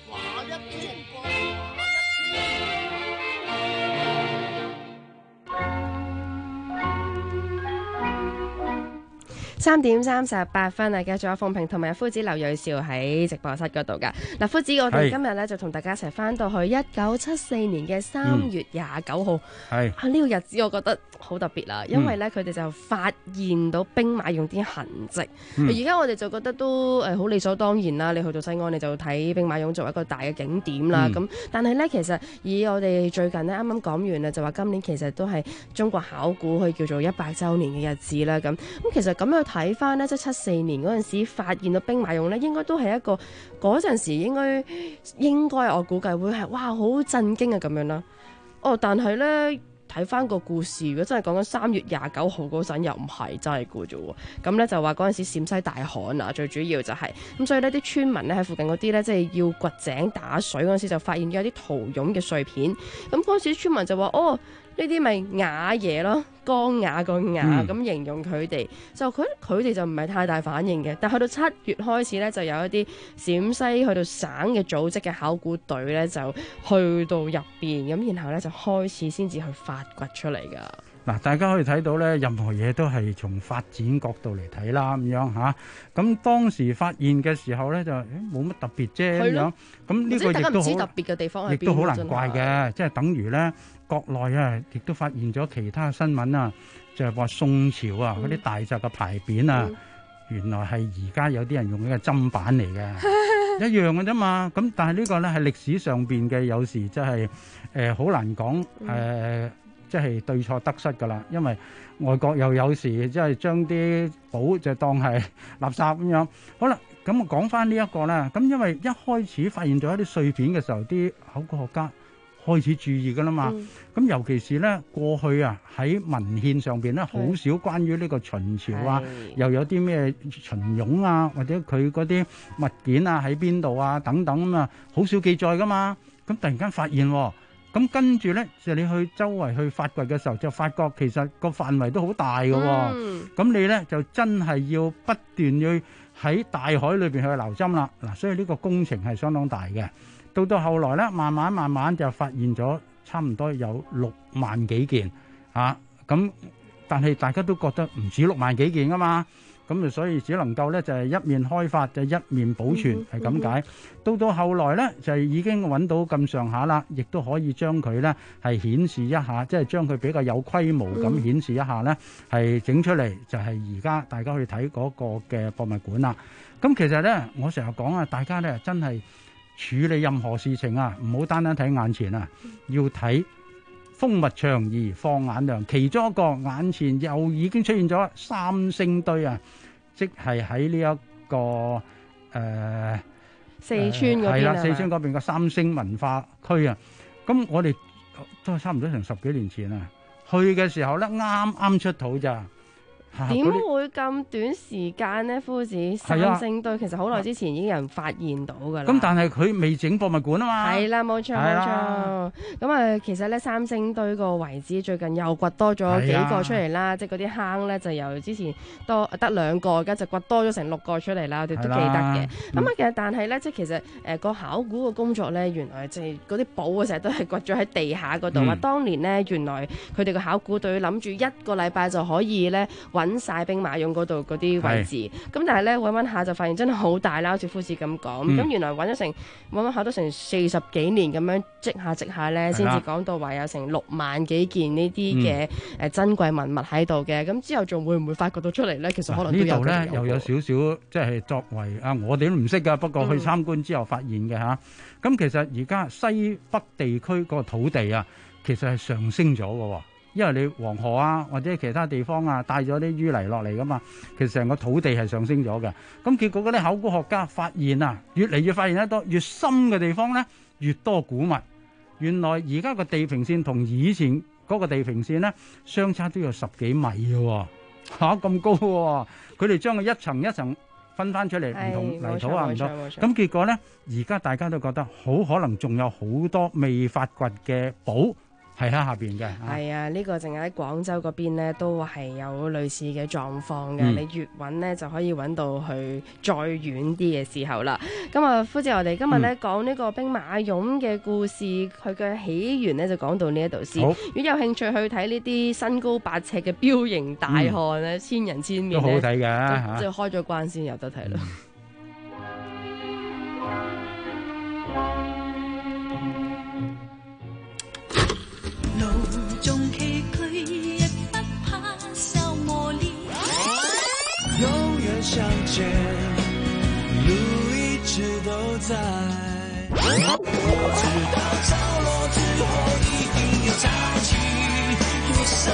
3點38分啊！繼續有鳳萍同埋夫子劉銳紹喺直播室嗰度噶。嗱，夫子，我哋今日咧就同大家一齊翻到去1974年嘅3月29號。係啊，呢個日子我覺得好特別啦，因為咧佢哋就發現到兵馬俑啲痕跡。而家我哋就覺得都好理所當然啦。你去到西安你就睇兵馬俑作為一個大嘅景點啦。咁但係咧其實以我哋最近咧啱啱講完啦，就話今年其實都係中國考古去叫做100週年嘅日子啦。咁其實咁樣睇翻呢，即係74年嗰陣時發現到兵馬俑呢，應該都係一個嗰陣時應該我估計會係哇好震驚啊咁樣啦。 但係咧。睇翻個故事，如果真係講緊3月29號嗰陣，又唔係真係嘅啫喎。咁咧就話嗰陣時陝西大旱啊，最主要就係、咁，所以呢啲村民咧喺附近嗰啲咧，即係要掘井打水嗰陣時，就發現咗有啲陶俑嘅碎片。咁嗰陣時村民就話：呢啲咪瓦嘢咯，江瓦個瓦咁形容佢哋。就佢哋就唔係太大反應嘅。但去到7月開始咧，就有一啲陝西去到省嘅組織嘅考古隊咧，就去到入邊咁，然後咧就開始先至去發掘出嚟㗎。 嗱，大家可以睇到咧，任何嘢都係從發展角度嚟睇啦，咁樣嚇。咁當時發現嘅時候咧，就冇乜特別啫咁樣。咁呢個亦都好特別嘅地方， 亦都好難怪嘅，即係等於咧國內啊，亦都發現咗其他新聞啊，就係話宋朝啊嗰啲大宅嘅牌匾啊，原來係而家有啲人用嘅砧板嚟嘅，一樣嘅啫嘛。咁但係呢個咧係歷史上邊嘅，有時真係好難講即係對錯得失㗎啦，因為外國又有時即係將啲寶就當係垃圾咁樣。好啦，咁我講翻呢一個啦。咁因為一開始發現咗一啲碎片嘅時候，啲考古學家開始注意㗎啦嘛。咁尤其是咧過去啊喺文獻上邊咧，好少關於呢個秦朝啊，又有啲咩秦俑啊，或者佢嗰啲物件啊喺邊度啊等等咁啊，好少記載㗎嘛。咁突然間發現喎。咁跟住咧，就你去周圍去發掘嘅時候，就發覺其實個範圍都好大嘅喎。咁你咧就真係要不斷要喺大海裏邊去撈針啦。嗱，所以呢個工程係相當大嘅。到後來咧，慢慢就發現咗差唔多有6萬幾件嚇。咁但係大家都覺得唔止6萬幾件啊嘛。咁所以只能夠咧就係一面開發就一面保存係咁解。到後來咧就已經揾到咁上下啦，亦都可以將佢咧係顯示一下，即係將佢比較有規模咁顯示一下咧，係整出嚟就係而家大家去睇嗰個嘅博物館啦。咁其實咧，我成日講啊，大家咧真係處理任何事情啊，唔好單單睇眼前啊，要睇風物長而放眼量。其中一個眼前又已經出現咗三星堆啊，即係喺呢一個四川嗰邊係啦，四川嗰邊嘅三星文化區啊。咁我哋都係差唔多成10幾年前啊，去嘅時候咧啱啱出土咋。 點會咁短時間呢？夫子，三星堆其實好耐之前已經有人發現到㗎啦。 咁但係佢未整博物館啊嘛。 係啦，冇錯冇錯。咁啊，其實咧三星堆個遺址最近又掘多咗幾個出嚟啦，即係嗰啲坑咧就由之前多得2個，而家就掘多咗成6個出嚟啦。我哋都記得嘅。咁啊，其實但係咧，即係其實個考古嘅工作咧，原來即係嗰啲寶啊，成日都係掘咗喺地下嗰度啊。當年咧，原來佢哋個考古隊諗住1個禮拜就可以咧揾晒兵馬俑嗰度嗰啲位置，咁但係咧揾下就發現真係好大啦，好似夫子咁講，咁原來揾下都成40幾年咁樣積下咧，先至講到話有成6萬幾件呢啲嘅珍貴文物喺度嘅，咁之後仲會唔會發掘到出嚟咧？其實可能都有。呢度咧又有少少即係作為啊，我哋都唔識噶，不過去參觀之後發現嘅嚇。咁其實而家西北地區嗰個土地啊，其實係上升咗嘅喎。因為你黃河啊或者其他地方啊帶咗啲淤泥落嚟噶嘛，其實成個土地係上升咗嘅。咁結果嗰啲考古學家發現啊，越嚟越發現得多，越深嘅地方咧越多古物。原來而家個地平線同以前嗰個地平線咧相差都有10幾米嘅喎，咁高喎。佢哋將佢一層一層分翻出嚟，唔同泥土啊唔同。咁結果咧，而家大家都覺得好可能仲有好多未發掘嘅寶。係喺下邊嘅， 係啊！呢個淨係喺廣州嗰邊咧，都係有類似嘅狀況嘅。你越揾咧，就可以揾到去再遠啲嘅時候啦。咁啊，夫子，我哋今日咧講呢個兵馬俑嘅故事，佢嘅起源咧就講到呢一度先。如果有興趣去睇呢啲身高8尺嘅彪形大漢咧，千人千面咧， 都好睇嘅， 即係開咗關先有得睇啦。 相见，路一直都在。我知道着落之后一定有潮起，有什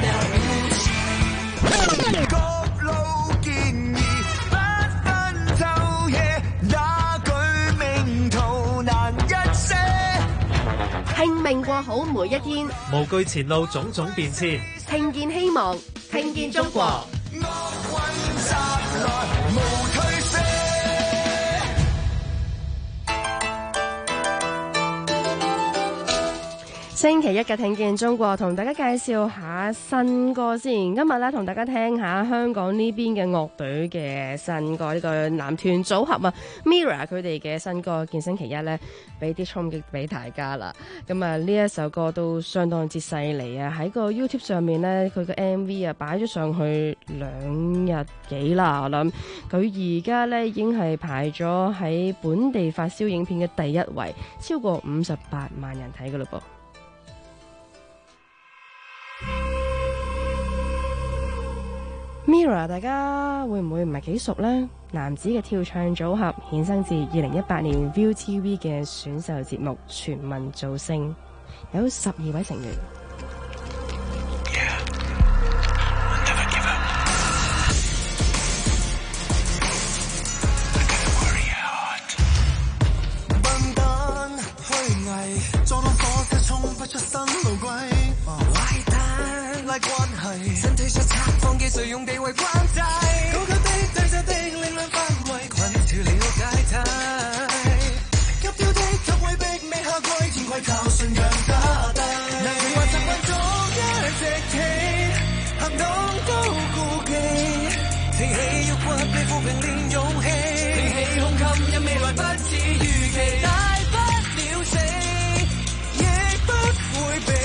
麼了不起？各路建議，不分晝夜，哪舉名圖難一些。 拼命過好好每一天， 無懼前路種種變遷， 聽見希望，聽見中國。星期一嘅聽見中國，同大家介紹下新歌先。今日咧同大家聽下香港呢邊嘅樂隊嘅新歌，呢個男團組合啊 Mirror 佢哋嘅新歌《見星期一》咧，俾啲衝擊俾大家啦。咁啊呢一首歌都相當之犀利啊！喺個 YouTube 上面咧，佢嘅 MV 啊擺咗上去2日幾啦，我諗佢而家咧已經係排咗喺本地發燒影片嘅第一位，超過58萬人睇噶嘞噃。Mirror 大家會唔會唔係幾熟呢？男子嘅跳唱組合衍生自2018年 ViuTV 嘅選秀節目全民造星，有12位成員。 笨蛋虛偽，撞到火車衝不出新路軌。拉關係，身體上插放嘅誰用地位關制？高級的、低質的，力量範圍，困住了解體。急跳的、給位逼未下跪，天規靠信仰打低。難明白習慣逐一直企，行動都顧忌，挺起腰骨，被撫平練勇氣，挺起胸襟，因未來不似預期，大不了死，亦不會避。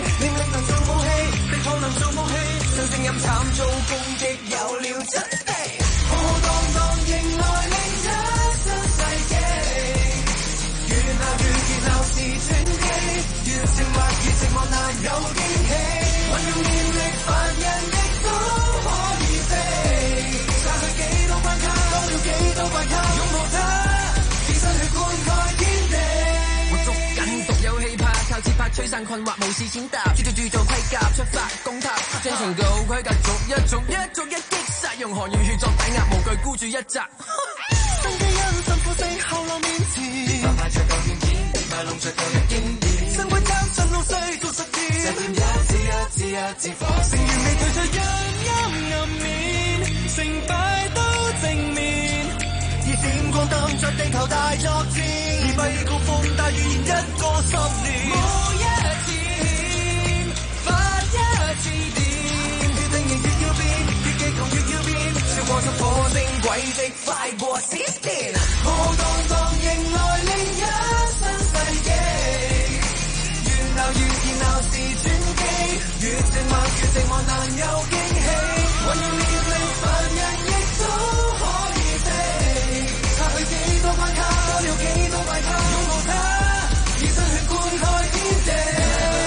可能做武器，將聲音慘遭攻擊，有了準備，浩浩蕩蕩迎來另一新世紀。越鬧越熱鬧是傳奇，越靜默越寂寞難有驚喜。運用念力凡人亦都可以飛，殺去幾多關卡，多了幾多怪卡，擁抱它，以身血灌溉天地。我捉緊獨有氣魄，靠節拍吹散困惑，無視踐踏，鑄造盔甲，出發攻塔，將程度規格逐一擊殺，用汗與血作抵押，無懼孤注一擲。新基因浸腐蝕後浪面前，變化派着舊軟件，變化弄着舊日經典。新規則新老細做實踐，這點一支火線，成員未退出陰暗面，成敗都正面，以閃光燈着地球大作戰，以閉高峰大預言一個10年。每一次欠，發一次電，越定型越要變，越激動越要變，超過速火星軌跡，快過閃電，浩浩蕩蕩迎來另一新世紀。越鬧越熱鬧是傳奇，越靜默越寂寞難有驚喜。運用念力凡人亦都可以飛，擦去幾多關卡，多了幾多怪卡，擁抱它，以身血灌溉天地。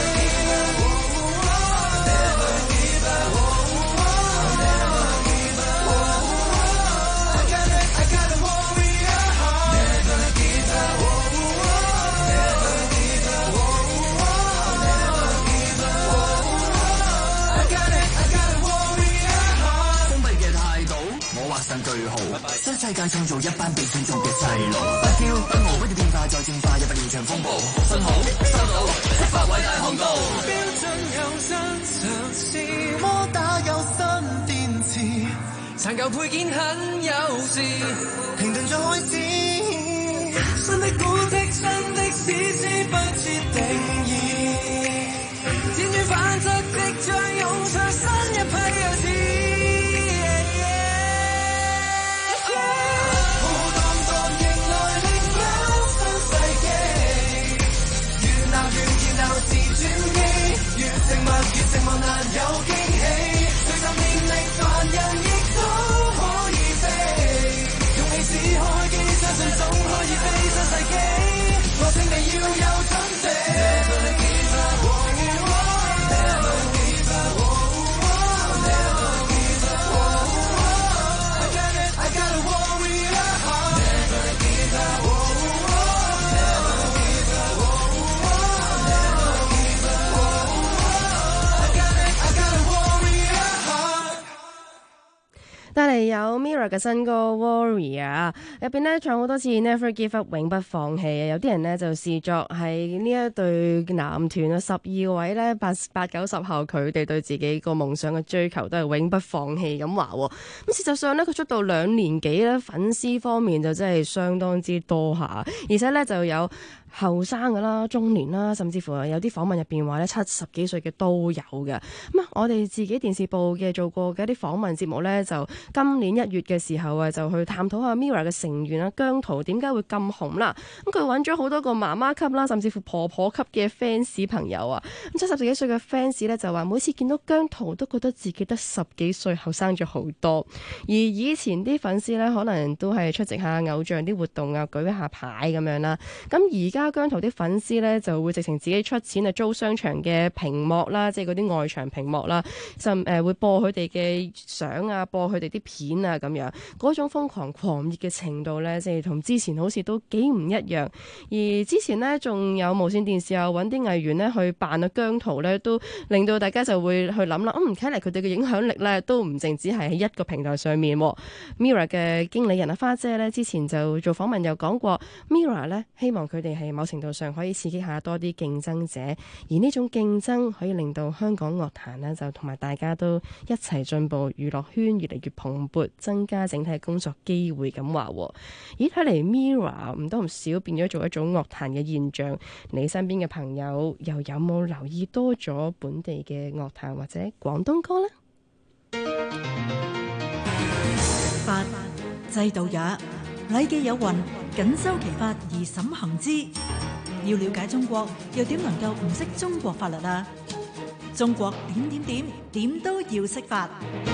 新句號，新世界創造一班被尊重嘅細路，不驕不傲，不斷變化再進化，入不了場風暴，信號收到，出發偉大航道，標準有新嘗試，摩打有新電池，殘舊配件很有事，停頓再開始，新的古蹟，新的史詩不設定義，輾轉反側即將湧出新一批幼稚。越靜默難有驚喜，隨着念力凡人亦都可以飛，勇氣是開機，相信總可以飛新世紀，我請你要有準備。Never give up, never 有 Mirror 嘅新歌 Warrior 入邊咧唱好多次 Never Give Up 永不放棄啊！有啲人咧就視作係呢一對男團啊12位咧80-90後佢哋對自己個夢想嘅追求都係永不放棄咁話。咁事實上咧佢出道2年幾咧，粉絲方面就真係相當之多下，而且咧就有後生噶啦、中年啦，甚至乎有啲訪問入邊話咧70幾歲嘅都有嘅。咁啊，我哋自己電視部嘅做過嘅一啲訪問節目咧，就今年1月嘅時候啊，就去探討下 Mirror 嘅成員啊姜濤點解會咁紅啦。咁佢揾咗好多個媽媽級啦，甚至乎婆婆級嘅 fans 朋友啊。咁70幾歲嘅 fans 咧就話每次見到姜濤都覺得自己得10幾歲，後生咗好多。而以前啲粉絲咧可能都係出席下偶像啲活動啊，舉一下牌咁樣啦。咁而家姜濤啲粉絲咧就會直情自己出錢去租商場嘅屏幕啦，即係嗰啲外牆屏幕啦，甚會播佢哋嘅相啊，播佢哋啲片啊咁樣，嗰種瘋狂狂熱嘅程度咧，即係同之前好似都幾唔一樣。而之前呢，仲有無線電視啊揾啲藝員呢去扮啊姜濤咧，都令到大家就會去諗啦。睇嚟佢哋嘅影響力咧都唔淨止係喺一個平台上面。Mirror 嘅經理人啊花姐咧之前就做訪問又講過 ，Mirror 咧希望佢哋係某程度上可以刺激下多啲競爭者，而呢種競爭可以令到香港樂壇呢就同埋大家都一齊進步，娛樂圈越嚟越蓬勃，增加整體工作機會咁話。咦，睇嚟 Mirror 唔多唔少變咗做一種樂壇嘅現象。你身邊嘅朋友又有冇留意多咗本地嘅樂壇或者廣東歌呢？ 法制度也，禮記有云：謹修其法而審行之。要了解中國，又點能夠唔識中國法律啊？中國點都要識法。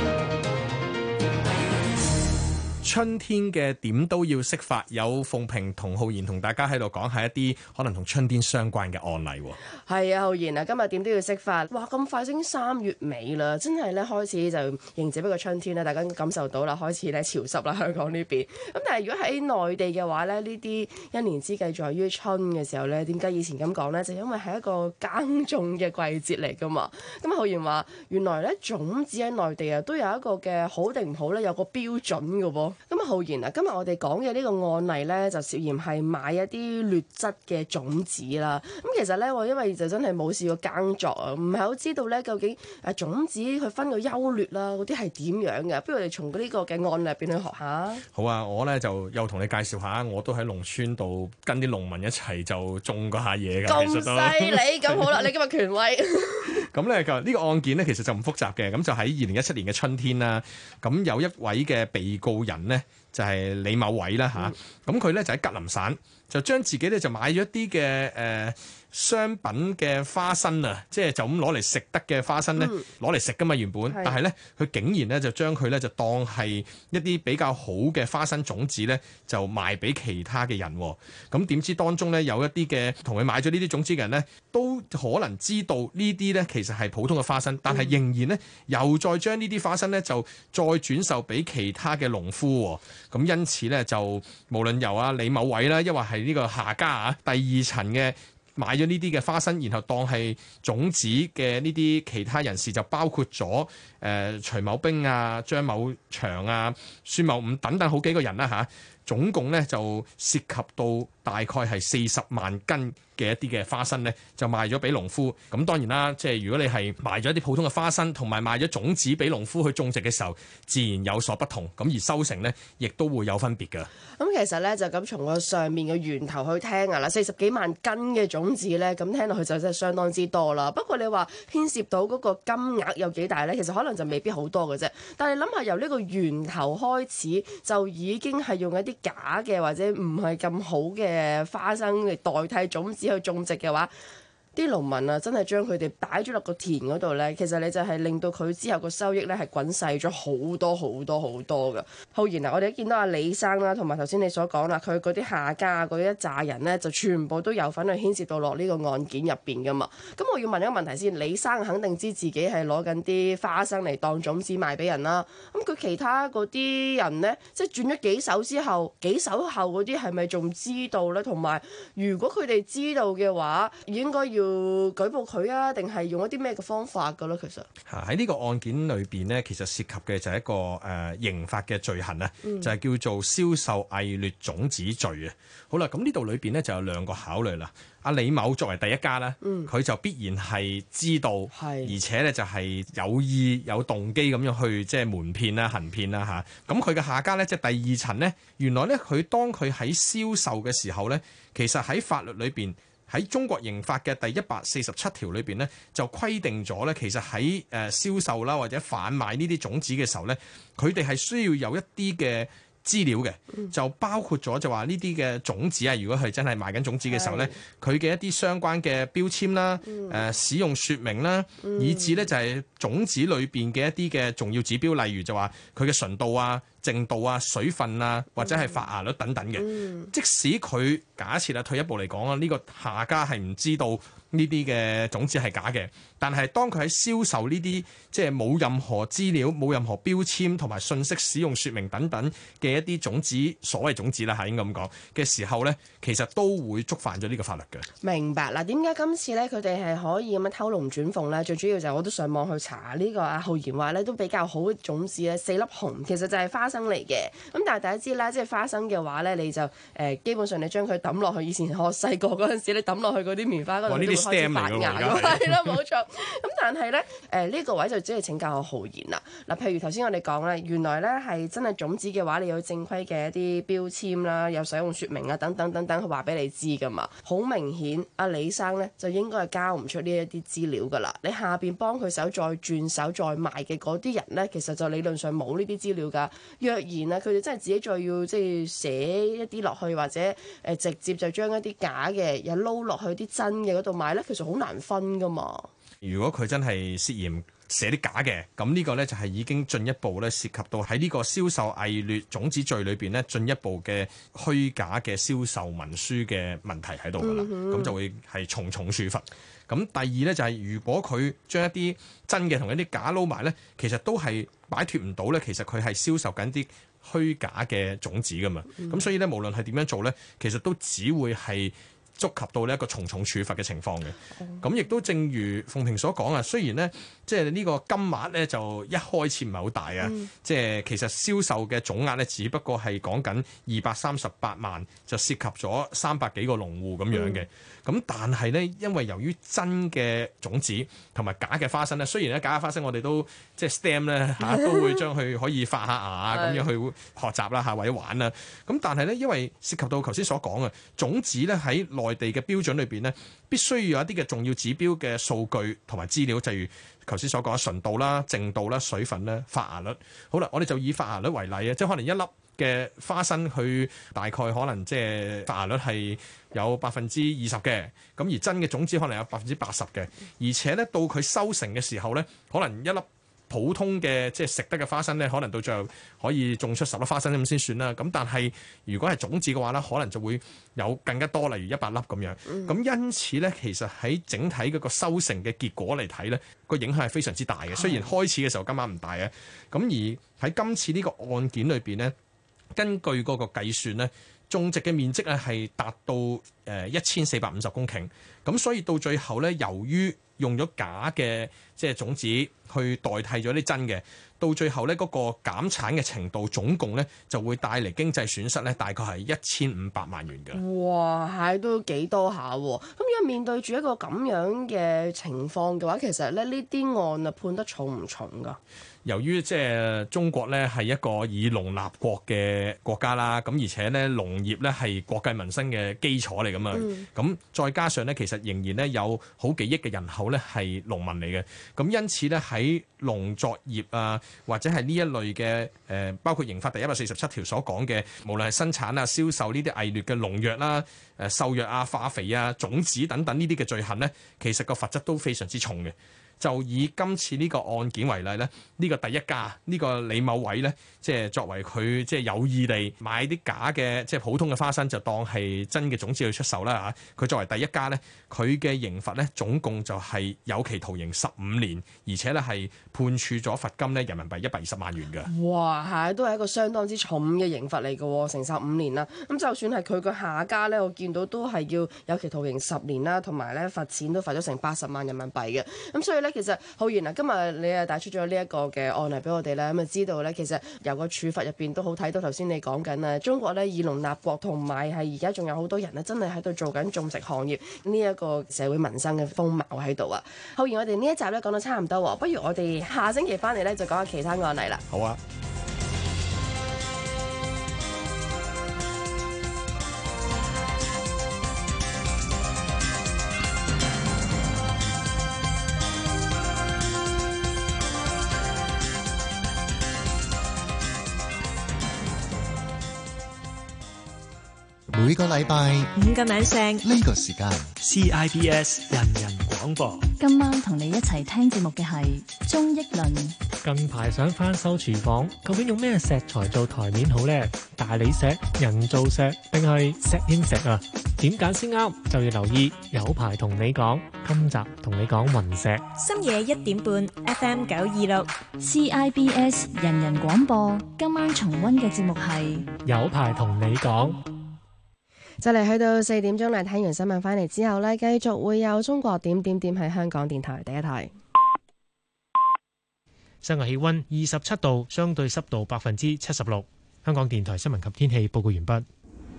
春天嘅點都要識法，有鳳萍同浩然同大家喺度講下一啲可能同春天相關嘅案例。 係啊，浩然啊，今日點都要識法。哇，咁快已經3月尾啦，真係咧開始就迎接一個春天啦，大家感受到啦，開始咧潮濕啦，香港呢邊。咁但係如果喺內地嘅話咧，呢啲一年之計在於春嘅時候咧，點解以前咁講咧？就因為係一個耕種嘅季節嚟噶嘛。咁浩然話原來咧種子喺內地啊都有一個嘅好定唔好咧，有個標準嘅喎。咁啊，浩然啊，今日我哋講嘅呢個案例咧，就涉嫌係買一啲劣質嘅種子啦。咁其實咧，我因為就真係冇試過耕作啊，唔係好知道咧究竟種子佢分個優劣啦，嗰啲係點樣嘅？不如我哋從呢個嘅案例入邊去學下。 好啊，我咧就又同你介紹下，我都喺農村度跟啲農民一齊就種過下嘢㗎。 咁犀利，咁好啦，你今日權威。 咁咧呢個案件咧其實就唔複雜嘅，咁就喺2017年嘅春天啦。咁有一位嘅被告人呢，就係李某偉啦嚇，咁佢咧就喺吉林省就將自己咧就買咗一啲嘅商品嘅花生啊，即係就咁攞嚟食得嘅花生咧，攞嚟食噶嘛原本，但係咧佢竟然咧就將佢咧就當係一啲比較好嘅花生種子咧，就賣俾其他嘅人。咁點知當中咧有一啲嘅同佢買咗呢啲種子嘅人咧，都可能知道呢啲咧其實係普通嘅花生，但係仍然咧又再將呢啲花生咧就再轉售俾其他嘅農夫。咁因此咧就無論由阿李某偉啦，抑或係呢個下家啊，第二層嘅買咗呢啲嘅花生，然後當係種子嘅呢啲其他人士就包括咗徐某兵啊、張某祥啊、孫某五等等好幾個人啦嚇，總共咧就涉及到大概係40萬斤嘅一啲嘅花生咧，就賣咗俾農夫。咁當然啦，即係如果你係賣咗一啲普通嘅花生，同埋賣咗種子俾農夫去種植嘅時候，自然有所不同。咁而收成咧，亦都會有分別㗎。 咁其實咧就咁從個上面嘅源頭去聽啊啦，40幾萬斤嘅種子咧，咁聽落去就真係相當之多啦。不過你話牽涉到嗰個金額有幾大咧，其實可能就未必好多嘅啫。但係諗下由呢個源頭開始，就已經係用一啲假嘅或者唔係咁好嘅花生嚟代替種子去種植嘅話，啲農民啊真係將佢哋擺咗落個田嗰度咧，其實你就係令到佢之後個收益咧係滾細咗好多好多好多㗎。浩然啊，我哋都見到阿李生啦，同埋頭先你所講啦，佢嗰啲下家嗰一紮人咧，就全部都有份去牽涉到落呢個案件入邊噶嘛。咁我要問一個問題先，李生肯定知自己係攞緊啲花生嚟當種子賣俾人啦。咁佢其他嗰啲人咧，即係轉咗幾手之後，幾手後嗰啲係咪仲知道咧？同埋如果佢哋知道嘅話，應該要舉報佢啊，定係用一啲咩嘅方法㗎咧？其實喺呢個案件裏邊呢，其實涉及嘅就係一個刑法嘅罪行啊，就係叫做銷售偽劣種子罪啊。好啦，咁呢度裏邊呢就有兩個考慮啦。阿李某作為第一家呢，佢就必然係知道，而且呢就係有意有動機咁樣去即係瞞騙啦、行騙啦嚇。咁佢嘅下家呢，即係第二層呢，原來呢，佢當佢喺銷售嘅時候呢，其實喺法律裏邊喺中國刑法嘅第147條裏邊呢，就規定咗呢，其實喺銷售啦或者販賣呢啲種子嘅時候呢，佢哋係需要有一啲嘅資料嘅，就包括咗就話呢啲嘅種子啊，如果係真係賣緊種子嘅時候呢，佢嘅一啲相關嘅標籤啦、使用説明啦，以至呢就係種子裏邊嘅一啲嘅重要指標，例如就話佢嘅純度啊、淨度啊、水分啊，或者係發芽率等等嘅。即使佢假設啊，退一步嚟講啊，呢個下家係唔知道呢啲嘅種子係假嘅，但係當佢喺銷售呢啲即係冇任何資料、冇任何標籤同埋信息使用説明等等嘅一啲種子，所謂種子啦嚇，應該咁講嘅時候呢，其實都會觸犯咗呢個法律嘅。 明白嗱，點解今次咧佢哋係可以咁樣偷龍轉鳳咧？最主要就係我都上網去查呢個阿浩然話咧都比較好嘅種子咧，4粒紅其實就係花生嚟嘅。咁但係大家知啦，即係花生嘅話咧，你就基本上你將佢抌落去，以前我細個嗰陣時，你抌落去嗰啲棉花嗰度都會開始發芽㗎，係啦，冇錯。咁但係咧呢個位就只係請教下浩然啦。嗱，譬如頭先我哋講咧，原來咧係真係種子嘅話，你有正規嘅一啲標籤啦，有使用説明啊，等等等等，佢話俾你知㗎嘛。好明顯，阿李生咧就應該係交唔出呢一啲資料㗎啦。你下邊幫佢手再轉手再賣嘅嗰啲人咧，其實就理論上冇呢啲資料㗎。若然啊，佢哋真係自己再要即係寫一啲落去，或者直接就將一啲假嘅又撈落去啲真嘅嗰度賣咧，其實好難分㗎嘛。 如果佢真係涉嫌寫啲假嘅，咁呢個呢就係已經進一步咧涉及到喺呢個銷售偽劣種子罪裏邊呢進一步嘅虛假嘅銷售文書嘅問題喺度㗎啦，咁就會係重重處罰。咁第二呢，就係如果佢將一啲真嘅同一啲假撈埋呢，其實都係擺脫唔到呢。其實佢係銷售緊啲虛假嘅種子㗎嘛。咁所以呢，無論係點樣做呢，其實都只會係觸及到呢一個重重處罰嘅情況嘅。咁亦都正如鳳萍所講啊，雖然呢，即係呢個金額呢，就一開始唔係好大啊，即係其實銷售嘅總額呢，只不過係講緊238萬，就涉及咗300幾個農戶咁樣嘅。咁但係呢，因為由於真嘅種子同埋假嘅花生呢，雖然咧假嘅花生我哋都即係 STEM 咧嚇，都會將佢可以發下芽咁樣去學習啦嚇，或者玩啦。咁但係呢，因為涉及到頭先所講嘅種子呢，喺內地嘅標準裏邊呢，必須要有一啲嘅重要指標嘅數據同埋資料，例如頭先所講嘅純度啦、淨度啦、水分啦、發芽率。好啦，我哋就以發芽率為例啊，即係可能一粒嘅花生佢大概可能即係發芽率係有20%嘅，咁而真嘅種子可能有80%嘅，而且咧到佢收成嘅時候咧，可能一粒普通嘅即係食得嘅花生咧，可能到最後可以種出10粒花生咁先算啦。咁但係如果係種子嘅話咧，可能就會有更加多，例如100粒咁樣。咁因此咧，其實喺整體嗰個收成嘅結果嚟睇咧，個影響係非常之大嘅。雖然開始嘅時候金額唔大嘅，咁而喺今次呢個案件裏邊咧，根據嗰個計算咧，種植嘅面積咧係達到1450公頃，咁所以到最後咧，由於用咗假嘅即係種子去代替咗啲真嘅，到最後咧嗰個減產嘅程度總共咧就會帶嚟經濟損失咧，大概係1500萬元嘅。 哇，係都幾多下喎！咁如果面對住一個咁樣嘅情況嘅話，其實咧呢啲案啊判得重唔重㗎？ 由於即係中國咧係一個以農立國嘅國家啦，咁而且咧農業咧係國計民生嘅基礎嚟㗎嘛，咁再加上咧其實仍然咧有好幾億嘅人口咧係農民嚟嘅，咁因此咧喺農作業啊或者係呢一類嘅包括刑法第147條所講嘅，無論係生產啊、銷售呢啲偽劣嘅農藥啦、獸藥啊、化肥啊、種子等等呢啲嘅罪行咧，其實個罰則都非常之重嘅。 就以今次呢個案件為例咧，呢個第一家呢個李某偉咧，即係作為佢即係有意地買啲假嘅即係普通嘅花生，就當係真嘅種子去出售啦嚇。佢作為第一家咧，佢嘅刑罰咧總共就係有期徒刑15年，而且咧係判處咗罰金咧人民幣120萬元嘅。 哇，係都係一個相當之重嘅刑罰嚟嘅喎，成15年啦。咁就算係佢個下家咧，我見到都係要有期徒刑10年啦，同埋咧罰錢都罰咗成80萬人民幣嘅。咁所以咧，其實浩然啊，今日你啊帶出咗呢一個嘅案例俾我哋咧，咁啊知道咧，其實由個處罰入邊都好睇到頭先你講緊啊，中國咧以農立國，同埋係而家仲有好多人咧，真係喺度做緊種植行業呢一個社會民生嘅風貌喺度啊。浩然，我哋呢一集咧講到差唔多，不如我哋下星期翻嚟咧就講下其他案例啦。 好啊。 每個禮拜 5個晚上呢個時間 CIBS 人人廣播。 今晚同你一齊聽節目嘅係鍾益倫。 近排想翻修廚房，究竟用咩石材做台面好呢？大理石、人造石定係石英石啊？點揀先啱？就要留意有排同你講。今集同你講雲石。 深夜1點半 FM 926 CIBS 人人廣播。今晚重溫嘅節目係有排同你講。 就嚟去到4點鐘啦，睇完新聞翻嚟之後呢，繼續會有中國點喺香港電台第一台。 室外氣溫27度，相對濕度76%。香港電台新聞及天氣報告完畢。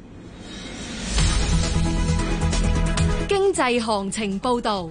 經濟行情報導，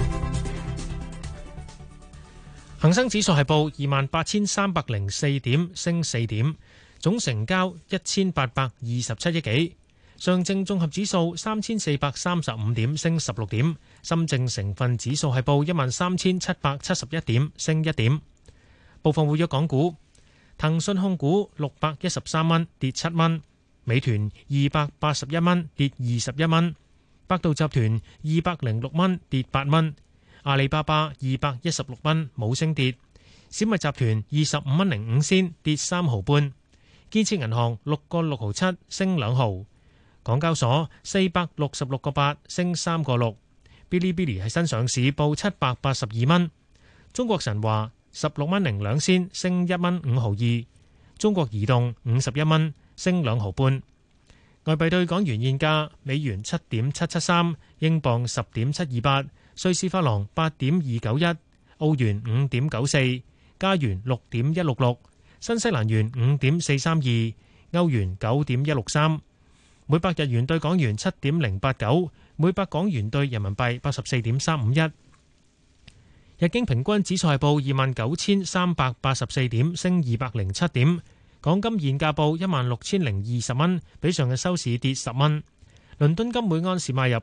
恒生指數係報28,304點，升4點，總成交1827億幾。上證綜合指數3435點，升16點。深證成分指數係報13,771點，升1點。部分活躍港股，騰訊控股613蚊，跌7蚊；美團281蚊，跌21蚊；百度集團206蚊，跌8蚊；阿里巴巴216蚊，冇升跌；小米集團25蚊05仙，跌3毫半；建設銀行6個6毫7，升2毫。港交所466個8，升3個6。嗶哩嗶哩係新上市，報782蚊。中國神華16蚊02仙，升1蚊5毫2。中國移動51蚊，升2毫半。外幣對港元現價：美元7.773，英鎊10.728，瑞士法郎8.291，澳元5.94，加元6.166，新西蘭元5.432，歐元9.163。每百日元對港元7.089，每百港元對人民幣84.351。日經平均指數係報29,384點，升207點。港金現價報16,020蚊，比上日收市跌10蚊。倫敦金每安士買入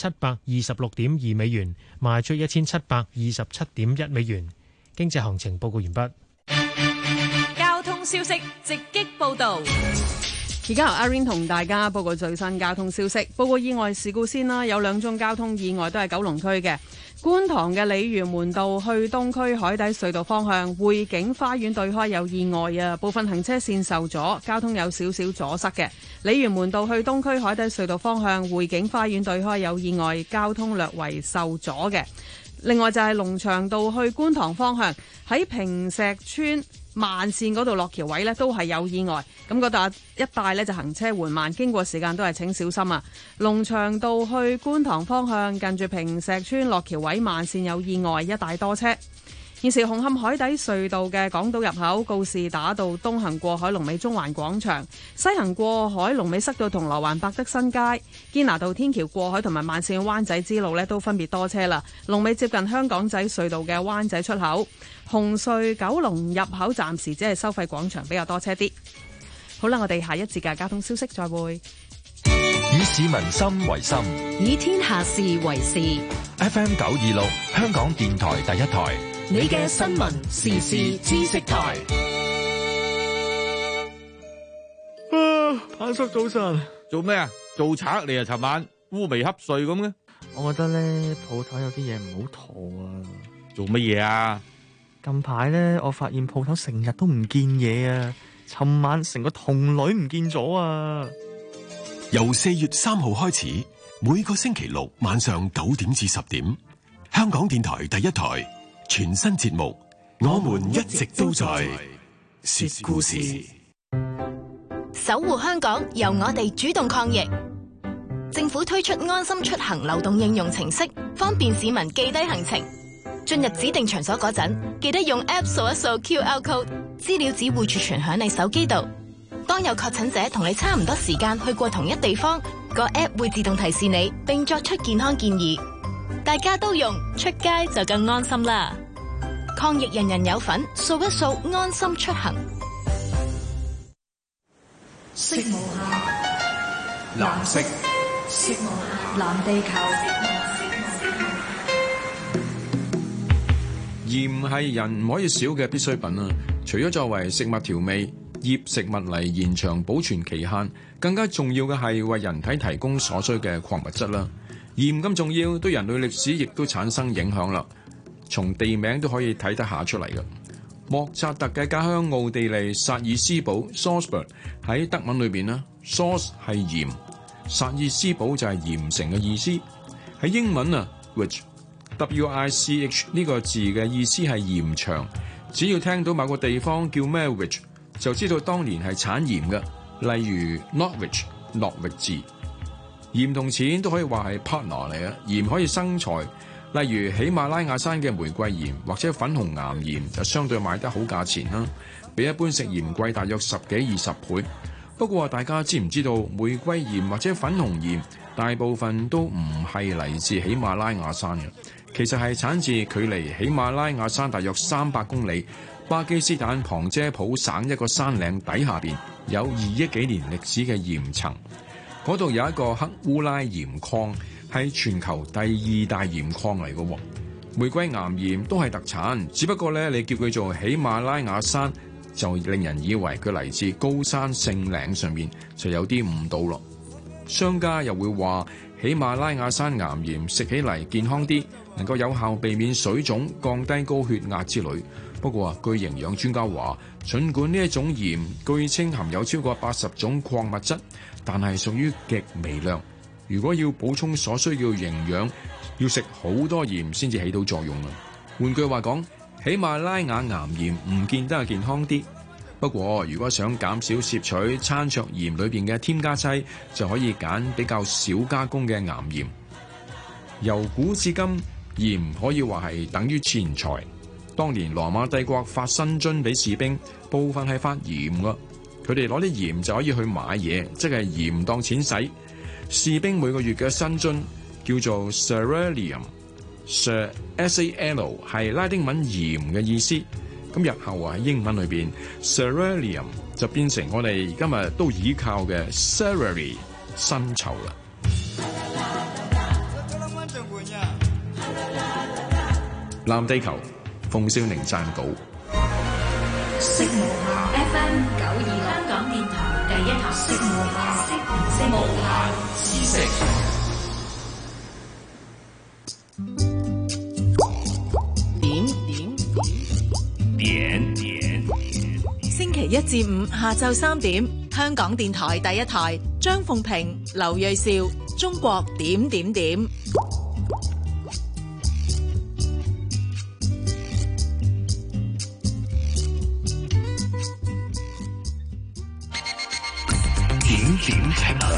1726.2美元，賣出1727.1美元。經濟行情報告完畢。 交通消息直擊報導。 而家由阿 Rain 同大家報告最新交通消息。報告意外事故先啦，有2宗交通意外都係九龍區嘅。觀塘嘅鯉魚門道去東區海底隧道方向，匯景花園對開有意外啊，部分行車線受阻，交通有少少阻塞嘅。鯉魚門道去東區海底隧道方向，匯景花園對開有意外，交通略為受阻嘅。另外就係龍翔道去觀塘方向，喺坪石村慢線嗰度落橋位呢都係有意外，咁嗰度一帶呢就行車緩慢，經過時間都係請小心啊！龍翔道去觀塘方向近住坪石村落橋位慢線有意外，一帶多車。現時紅磡海底隧道嘅港島入口告士打道東行過海龍尾中環廣場，西行過海龍尾塞到銅鑼灣百德新街，堅拿道天橋過海同埋慢線灣仔之路呢都分別多車啦。龍尾接近香港仔隧道嘅灣仔出口，紅隧九龍入口暫時只係收費廣場比較多車啲。好啦，我哋下一節嘅交通消息再會。 以市民心為心， 以天下事為事。 FM 926香港電台第一台， 你嘅新聞時事知識台。 阿叔早晨，做咩啊？做賊嚟啊！尋晚烏眉瞌睡咁嘅。 我覺得咧鋪頭有啲嘢唔好妥啊。 做乜嘢啊？ 近排咧，我發現鋪頭成日都唔見嘢啊！尋晚成個童女唔見咗啊！ 由4月3號開始，每個星期六晚上9點至10點，香港電台第一台全新節目《我們一直都在》說故事。 守護香港，由我哋主動抗疫。政府推出安心出行流動應用程式，方便市民記低行程。進入指定場所嗰陣，記得用 App 掃一掃 QR code， 資料只會儲存響你手機度。當有確診者同你差唔多時間去過同一地方，個 App 會自動提示你，並作出健康建議。大家都用，出街就更安心啦！抗疫人人有份，掃一掃安心出行。 色無限， 藍色， 色無限，藍地球。 鹽係人唔可以少嘅必需品啊！除咗作為食物調味、醃食物嚟延長保存期限，更加重要嘅係為人體提供所需嘅礦物質啦。鹽咁重要，對人類歷史亦都產生影響啦。從地名都可以睇得下出嚟嘅。莫扎特嘅家鄉奧地利薩爾斯堡 （Salzburg） 喺德文裏邊呢 ，sauce 係鹽，薩爾斯堡就係鹽城嘅意思。喺英文啊 ，which。WICH 呢個字嘅意思係鹽場，只要聽到某個地方叫咩 which， 就知道當年係產鹽嘅。例如 Norwich 諾域治，鹽同錢都可以話係 partner 嚟嘅。鹽可以生財，例如喜馬拉雅山嘅玫瑰鹽或者粉紅岩鹽就相對買得好價錢啦，比一般食鹽貴大約10幾20倍。不過大家知唔知道玫瑰鹽或者粉紅鹽大部分都唔係嚟自喜馬拉雅山嘅？其實係產自距離喜馬拉雅山大約300公里，巴基斯坦旁遮普省一個山嶺底下邊有2億幾年歷史嘅鹽層，嗰度有一個克烏拉鹽礦，係全球第2大鹽礦嚟嘅。玫瑰岩鹽都係特產，只不過咧你叫佢做喜馬拉雅山，就令人以為佢嚟自高山聖嶺上面，就有啲誤導咯。商家又會話喜馬拉雅山岩鹽食起嚟健康啲，能夠有效避免水腫、降低高血壓之類。不過據營養專家話，儘管呢一種鹽據稱含有超過80種礦物質，但係屬於極微量。如果要補充所需要營養，要食好多鹽先至起到作用啊！換句話講，喜馬拉雅岩鹽唔見得係健康啲。不過如果想減少攝取餐桌鹽裏邊嘅添加劑，就可以揀比較少加工嘅岩鹽。由古至今，鹽可以話係等於錢財。當年羅馬帝國發薪津俾士兵，部分係發鹽噶，佢哋攞啲鹽就可以去買嘢，即係鹽當錢使。士兵每個月嘅薪津叫做 Salarium，S-A-L 係拉丁文鹽嘅意思。咁日後喺英文裏邊 Salarium 就變成我哋今日都依靠嘅 salary 薪酬啦。藍地球，馮少寧撰稿。 色無限 FM 92香港電台第一台，色無限知識。 星期一至五下晝3點，香港電台第一台，張鳳平、劉銳紹，中國點點點。 點點聽啊！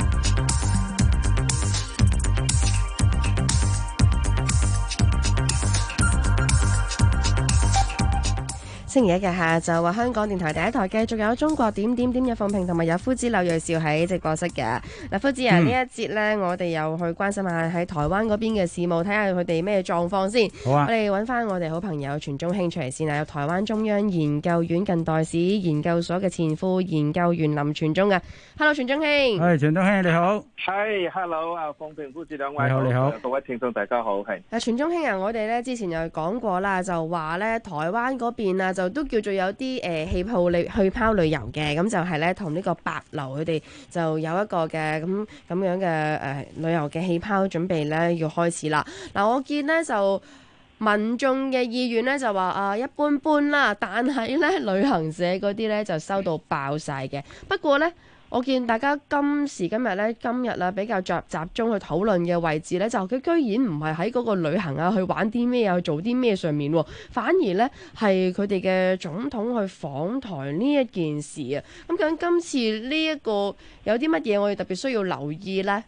星期一嘅下晝話，香港電台第一台繼續有中國點點點嘅鳳平同埋有夫子劉銳紹喺直播室嘅。嗱，夫子啊，呢一節呢，我哋又去關心下喺台灣嗰邊嘅事務，睇下佢哋咩狀況先。 好啊！ 我哋揾翻我哋好朋友傳宗興出嚟先啊，有台灣中央研究院近代史研究所嘅前副研究員林傳宗嘅。Hello， 傳宗興。 係傳宗興，你好。 係 ，Hello 啊，鳳平夫子兩位。 你好，你好。 各位聽眾大家好，係。 傳宗興啊，我哋咧之前又講過啦，就話咧台灣嗰邊啊，就都叫做有啲氣泡去泡旅遊嘅，咁就係咧同呢個帛琉佢哋就有一個嘅咁樣嘅旅遊嘅氣泡準備咧要開始啦。嗱，我見咧就民眾嘅意願咧就話一般般啦，但係咧旅行社嗰啲咧就收到爆晒嘅。不過咧，我見大家今日啦比較集中去討論嘅位置咧，就佢居然唔係喺嗰個旅行啊，去玩啲咩啊，去做啲咩上面，反而咧係佢哋嘅總統去訪台呢一件事啊。咁究竟今次呢一個有啲乜嘢我哋特別需要留意咧？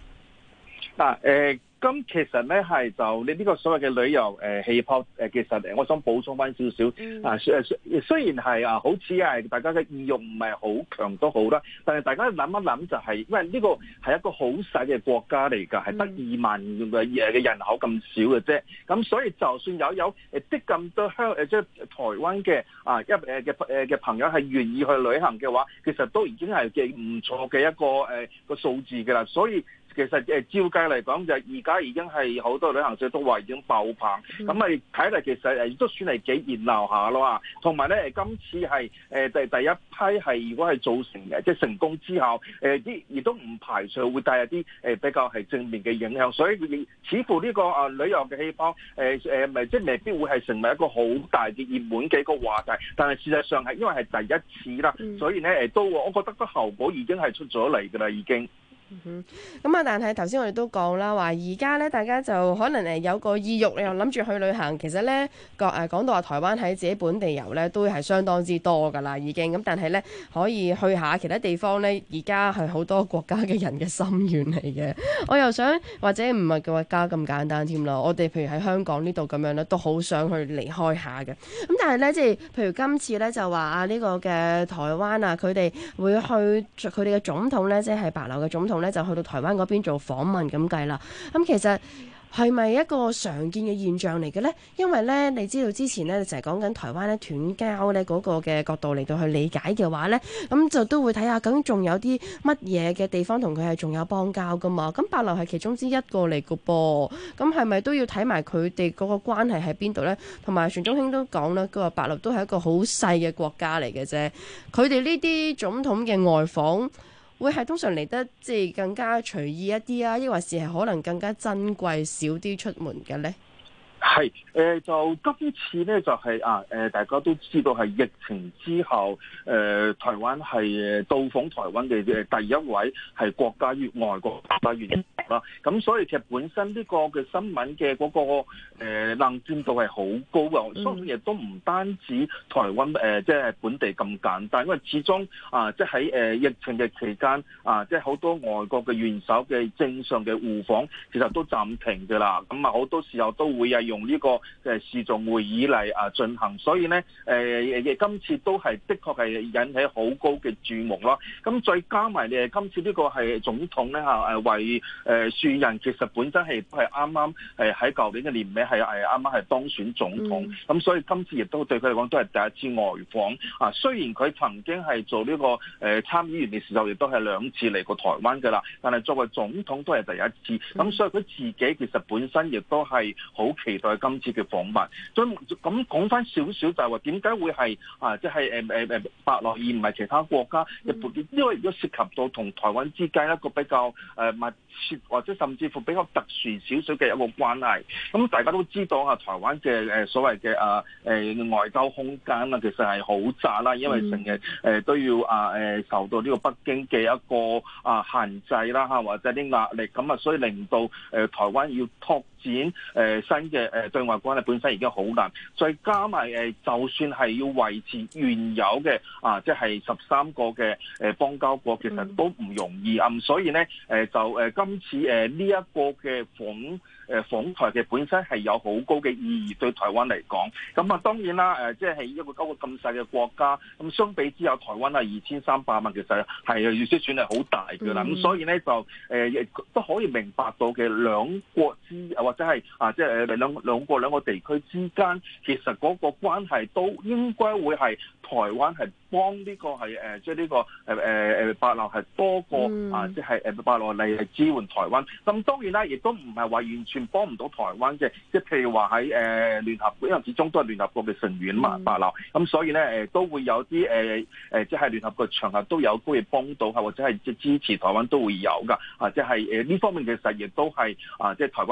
咁其實咧係就你呢個所謂嘅旅遊氣泡其實我想補充翻少少雖然係好似係大家嘅意欲唔係好強都好啦，但係大家諗一諗就係，因為呢個係一個好細嘅國家嚟㗎，係得2萬嘅人口咁少嘅啫。咁所以就算有啲咁多即係台灣嘅嘅朋友係願意去旅行嘅話，其實都已經係唔錯嘅一個數字㗎啦。所以其實照計嚟講，就而家已經係好多旅行社都話已經爆棚，咁咪睇嚟其實都算係幾熱鬧下咯。同埋咧，今次係第一批係如果係做成嘅，即係成功之後，亦都唔排除會帶有啲比較係正面嘅影響。所以似乎呢個旅遊嘅氣泡即係未必會係成為一個好大嘅熱門嘅一個話題。但係事實上係因為係第一次啦，所以咧我覺得個效果已經係出咗嚟㗎啦，已經。 咁但係頭先我哋都講啦，話而家咧大家就可能有個意欲，你又諗住去旅行。其實咧講到話台灣喺自己本地遊咧都係相當之多㗎啦，已經咁。但係咧可以去下其他地方咧，而家係好多國家嘅人嘅心願嚟嘅。我又想或者唔係國家咁簡單添啦，我哋譬如喺香港呢度咁樣咧，都好想去離開下嘅。咁但係咧，即係譬如今次咧就話呢個嘅台灣啊，佢哋會去佢哋嘅總統咧，即係帛琉嘅總統咧就去到台灣嗰邊做訪問咁計啦。咁其實係咪一個常見嘅現象嚟嘅呢？因為咧，你知道之前咧成日講緊台灣咧斷交咧嗰個嘅角度嚟到去理解嘅話咧，咁就都會睇下究竟仲有啲乜嘢嘅地方同佢係仲有邦交噶嘛？咁帛琉係其中之一個嚟嘅噃，咁係咪都要睇埋佢哋嗰個關係喺邊度呢？同埋船中興都講啦，佢話帛琉都係一個好細嘅國家嚟嘅啫，佢哋呢啲總統嘅外訪會係通常嚟得即係更加隨意一啲啊，抑或是係可能更加珍貴少啲出門嘅呢？ 係就今次咧就係大家都知道係疫情之後台灣係到訪台灣嘅第一位係國家與外國國家元首啦。咁所以其實本身呢個嘅新聞嘅嗰個能見度係好高嘅，相信亦都唔單止台灣即係本地咁簡單，因為始終即係喺疫情嘅期間即係好多外國嘅元首嘅正常嘅互訪其實都暫停㗎啦。咁好多時候都會係用呢個視像會議嚟進行，所以咧今次都係的確係引起好高嘅注目咯。咁再加埋今次呢個係總統咧為樹人，其實本身係啱啱喺舊年嘅年尾係啱啱係當選總統，咁所以今次亦都對佢嚟講都係第一次外訪。雖然佢曾經係做呢個參議員嘅時候，亦都係2次嚟過台灣㗎啦，但係作為總統都係第一次。咁所以佢自己其實本身亦都係好期待今次嘅訪問。咁講翻少少就係話點解會係即係帛琉而唔係其他國家？因為如果涉及到同台灣之間一個比較密切或者甚至乎比較特殊少少嘅一個關係。咁大家都知道台灣嘅所謂嘅外交空間其實係好窄啦，因為成日都要受到呢個北京嘅一個限制啦或者啲壓力，咁所以令到台灣要拓展新嘅對外關係本身已經好難，再加埋就算係要維持原有嘅即係13個嘅邦交國，其實都唔容易。所以咧就今次呢一個嘅訪台嘅本身係有好高嘅意義對台灣嚟講。咁當然啦即係一個咁細嘅國家，咁相比之下台灣係2300萬，其實係要算係好大㗎啦。咁所以咧就都可以明白到嘅兩國或者係即係兩個地區之間，其實嗰個關係都應該會係台灣係幫呢個係即係呢個帛琉係多過即係帛琉嚟支援台灣。咁當然啦，亦都唔係話完全幫唔到台灣嘅，即係譬如話喺聯合國，因為始終都係聯合國嘅成員嘛，帛琉。咁所以咧都會有啲即係聯合國場合都有機會幫到，或者係即係支持台灣都會有㗎。即係呢方面其實亦都係即係台灣好期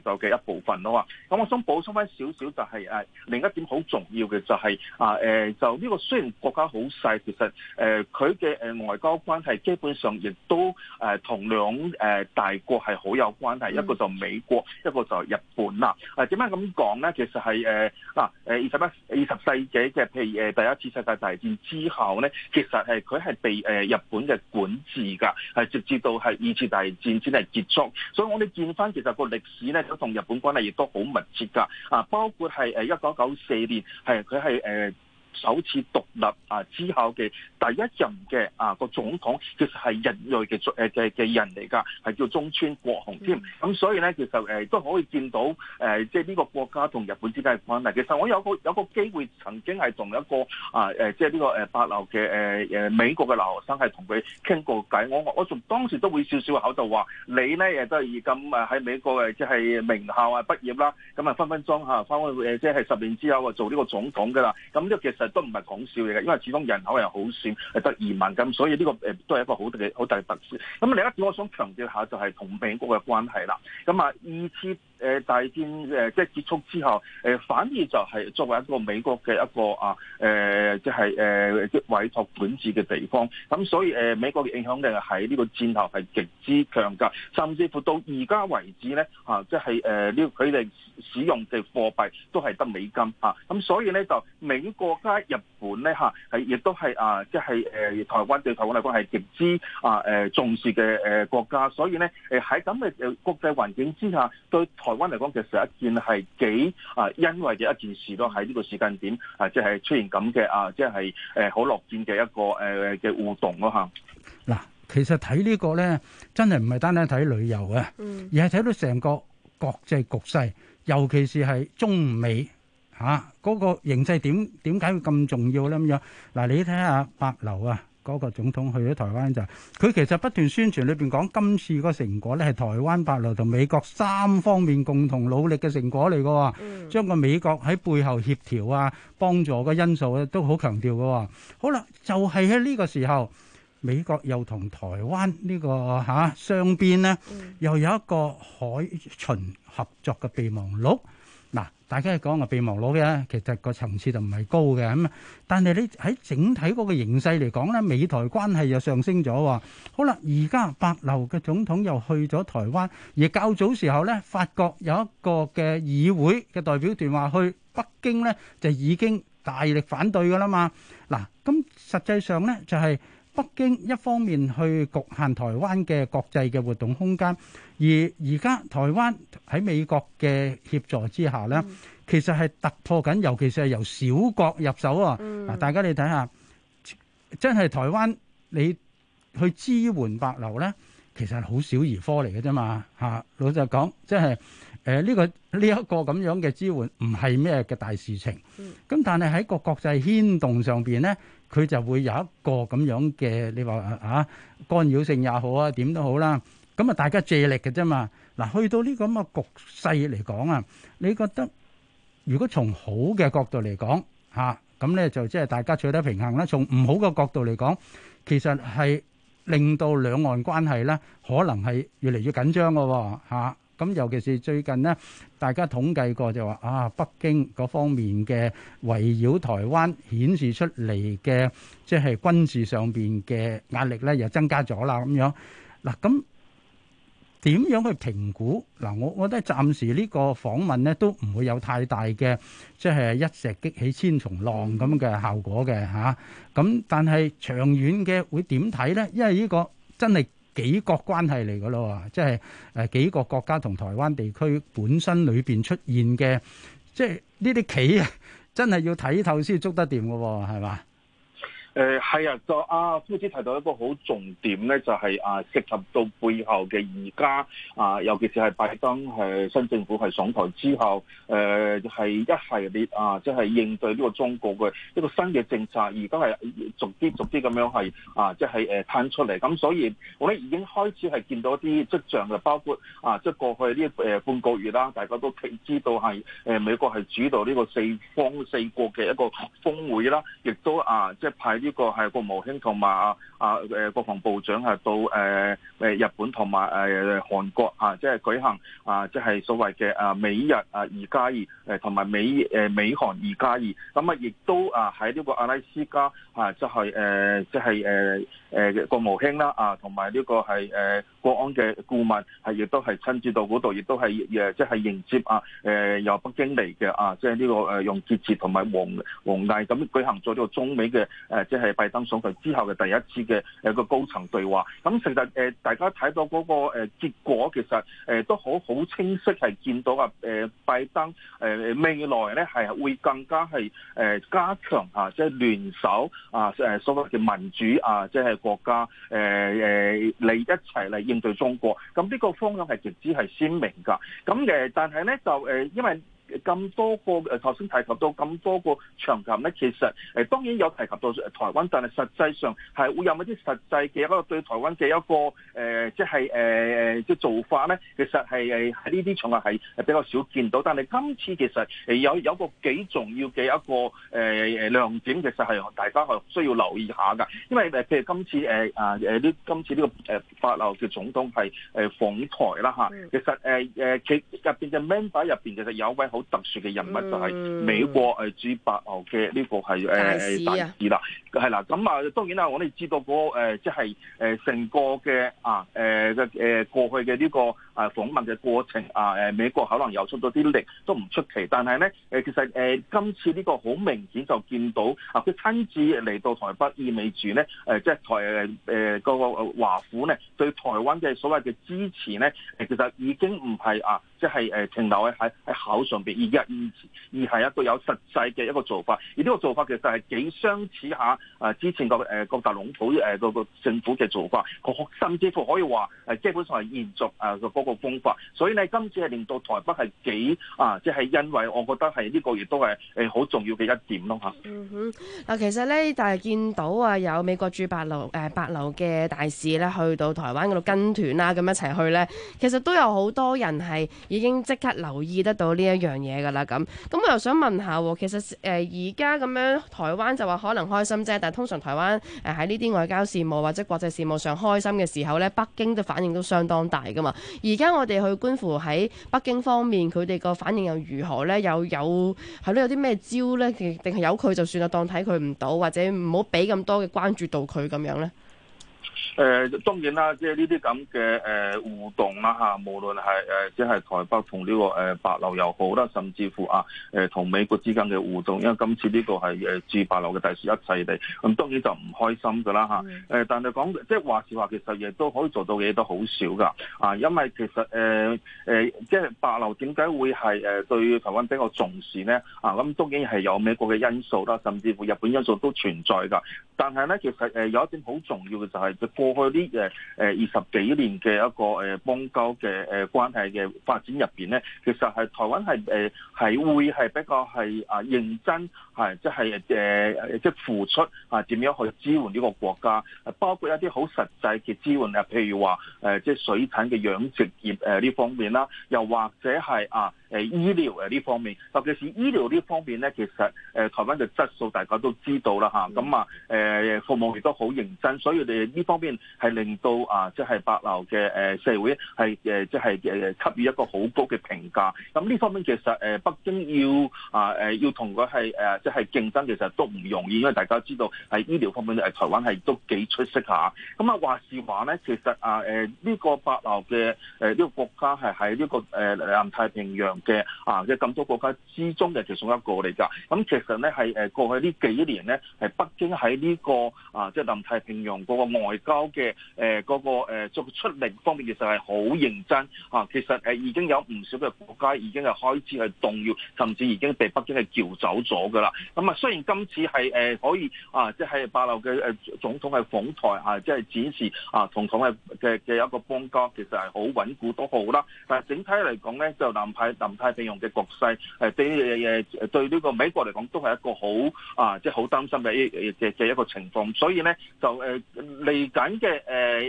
到嘅一部分咯嘛。咁我想補充翻少少就係另一點好重要嘅就係就呢個雖然國家好細，其實佢嘅外交關係基本上亦都同兩大國係好有關係，一個就美國，一個就日本啦。點解咁講咧？其實係20世紀嘅，譬如第一次世界大戰之後咧，其實係佢係被日本嘅管治㗎，係直至到係二次大戰先係結束。所以我哋見翻其實個歷史咧，都同日本關係亦都好密切㗎。包括係1994年係佢係首次獨立之後嘅第一任嘅個總統，其實係日裔嘅人嚟㗎，係叫中村國雄添。咁所以咧，其實都可以見到即係呢個國家同日本之間嘅關係。其實我有個機會曾經係同一個即係呢個8樓嘅美國嘅留學生係同佢傾過偈。我仲當時都會笑笑口就話：你咧都係咁喺美國即係名校畢業啦，咁分分鐘翻去即係10年之後做呢個總統㗎啦。咁呢個其實都唔係講笑嚟嘅，因為始終人口又好少，得移民咁，所以呢個都係一個好大嘅特色。咁另一點我想強調下就係同美國嘅關係啦。咁二次大戰即係結束之後，反而就係作為一個美國嘅一個即係委託管治嘅地方。咁所以美國嘅影響力喺呢個戰後係極之強㗎，甚至乎到而家為止咧即係呢佢哋使用嘅貨幣都係得美金咁所以咧就美國加日本咧係亦都係即係台灣對台灣嚟講係極之重視嘅國家，所以咧喺咁嘅國際環境之下，對台灣嚟講其實一件係幾欣慰嘅一件事咯。喺呢個時間點即係出現咁嘅即係好樂見嘅一個嘅互動咯嗱，其實睇呢個咧真係唔係單單睇旅遊啊，而係睇到成個國際局勢，尤其是係中美嗰個形勢點解會咁重要咧？咁樣嗱，你睇下帛琉嗰個總統去咗台灣就，佢其實不斷宣傳裏邊講今次個成果咧係台灣、帛琉同美國3方面共同努力嘅成果嚟嘅，將個美國喺背後協調幫助嘅因素咧都好強調嘅。好啦，就係喺呢個時候，美國又同台灣呢個雙邊咧，又有一個海巡合作嘅備忘錄。嗱，大家講個備忘錄嘅，其實個層次就唔係高嘅咁，但係你喺整體嗰個形勢嚟講咧，美台關係又上升咗喎。好啦，而家帛琉嘅總統又去咗台灣，而較早時候咧，法國有一個嘅議會嘅代表團話去北京咧，就已經大力反對㗎啦嘛。嗱，咁實際上咧就係北京一方面去局限台灣嘅國際嘅活動空間。而家台灣喺美國嘅協助之下咧，其實係突破緊，尤其是係由小國入手嗱，大家你睇下，真係台灣你去支援帛琉咧，其實係好小兒科嚟嘅啫嘛老實講，即係呢一個咁樣嘅支援唔係咩嘅大事情。咁但係喺個國際牽動上邊咧，佢就會有一個咁樣嘅，你話干擾性也好點都好啦。咁大家借力嘅啫嘛。嗱，去到呢個咁嘅局勢嚟講你覺得如果從好嘅角度嚟講咁咧就即係大家取得平衡啦。從唔好嘅角度嚟講，其實係令到兩岸關係咧可能係越嚟越緊張嘅咁尤其是最近呢，大家統計過就話北京嗰方面嘅圍繞台灣顯示出嚟嘅即係軍事上邊嘅壓力咧，又增加咗啦咁樣。嗱，咁點樣去評估？嗱，我覺得暫時呢個訪問咧都唔會有太大嘅即係一石激起千重浪咁嘅效果嘅咁但係長遠嘅會點睇咧？因為呢個真係幾國關係嚟㗎咯，即係幾個國家同台灣地區本身裏邊出現嘅，即係呢啲棋真係要睇透先捉得掂㗎喎，係嘛？ 係啊，就夫子提到一個好重點咧，就係涉及到背後嘅而家尤其是係拜登新政府係上台之後，係一系列即係應對呢個中國嘅一個新嘅政策，而家係逐啲咁樣係即係攤出嚟。咁所以我哋已經開始係見到啲跡象嘅，包括即係過去呢半個月啦，大家都知道係美國係主導呢個四國嘅一個峰會啦，亦都即係派呢個係國務卿同埋國防部長係到日本同埋韓國即係舉行即係所謂嘅美日2+2同埋美韓2+2，咁亦都喺呢個阿拉斯加即係國務卿啦同埋呢個係國安嘅顧問亦都係親自到嗰度，亦都係即係迎接由北京嚟嘅即係呢個楊潔篪同埋王毅咁舉行咗呢個中美嘅即係拜登上台之後嘅第一次嘅一個高層對話。咁其實大家睇到嗰個結果，其實都好清晰係見到拜登未來咧係會更加係加強即係聯手所謂嘅民主即係國家嚟一齊嚟應對中國。咁呢個方向係極之係鮮明㗎。咁但係咧就因為咁多個頭先提及到咁多個場合咧，其實當然有提及到台灣，但係實際上係會有一啲實際嘅一個對台灣嘅一個即係做法咧，其實係喺呢啲場合係比較少見到。但係今次其實有個幾重要嘅一個亮點，其實係大家係需要留意下㗎。因為譬如今次呢個帛琉嘅總統係訪台啦嚇，其實佢入邊嘅 member 入邊其實有位好特殊嘅人物，就係美國駐帛琉嘅呢個係大使啦，係啦。咁當然啦，我哋知道嗰即係成個嘅過去嘅呢個訪問嘅過程美國可能有出咗啲力都唔出奇，但係咧其實今次呢個好明顯就見到佢親自嚟到台北，意味住咧即係嗰個華府咧對台灣嘅所謂嘅支持咧，其實已經唔係即係停留喺口上邊，而係一個有實際嘅一個做法。而呢個做法其實係幾相似下之前個特朗普個政府嘅做法，甚至乎可以話基本上係延續嗰個風範。所以呢，今次係令到台北係幾即係因為我覺得係呢個亦都係好重要嘅一點咯嚇。 嗱，其實咧，但係見到有美國駐帛琉嘅大使咧，去到台灣嗰度跟團啦，咁一齊去咧，其實都有好多人係已經即刻留意得到呢一樣嘢㗎啦。咁我又想問下，其實而家咁樣台灣就話可能開心啫，但係通常台灣喺呢啲外交事務或者國際事務上開心嘅時候咧，北京嘅反應都相當大㗎嘛。而家我哋去觀乎喺北京方面，佢哋個反應又如何咧？有啲咩招咧？定係由佢就算啦，當睇佢唔到，或者唔好俾咁多嘅關注到佢咁樣咧？ 當然啦，即係呢啲咁嘅互動啦嚇，無論係即係台北同呢個帛琉又好啦，甚至乎同美國之間嘅互動，因為今次呢個係駐帛琉嘅大使一齊嚟，咁當然就唔開心㗎啦嚇。但係講即係話是話，其實亦都可以做到嘅嘢都好少㗎因為其實即係帛琉點解會係對台灣比較重視呢？咁當然係有美國嘅因素啦，甚至乎日本因素都存在㗎。但係咧，其實有一點好重要嘅就係過去呢20幾年嘅一個邦交嘅關係嘅發展入邊咧，其實係台灣係會係比較係認真即係付出點樣去支援呢個國家，包括一啲好實際嘅支援譬如話即係水產嘅養殖業呢方面啦，又或者係醫療呢方面，特別是醫療呢方面咧，其實台灣嘅質素大家都知道啦嚇，咁服務亦都好認真，所以我哋呢方面係令到即係帛琉嘅社會係即係給予一個好高嘅評價。咁呢方面其實北京要同佢係即係競爭，其實都唔容易，因為大家知道喺醫療方面台灣係都幾出色下。咁話是話咧，其實呢個帛琉嘅呢個國家係喺呢個南太平洋嘅咁多國家之中嘅其中一個嚟㗎。咁其實咧係過去呢幾年咧，係北京喺呢個即係南太平洋嗰個外交嘅嗰個出力方面，其實係好認真其實已經有唔少嘅國家已經係開始係動搖，甚至已經被北京係撬走咗㗎啦。咁雖然今次係可以即係帛琉嘅總統係訪台即係展示同台灣嘅一個邦交，其實係好穩固都好啦。但係整體嚟講咧，就南太平洋嘅局勢對呢個美國嚟講都係一個好即係好擔心嘅一個情況。所以咧就嚟緊嘅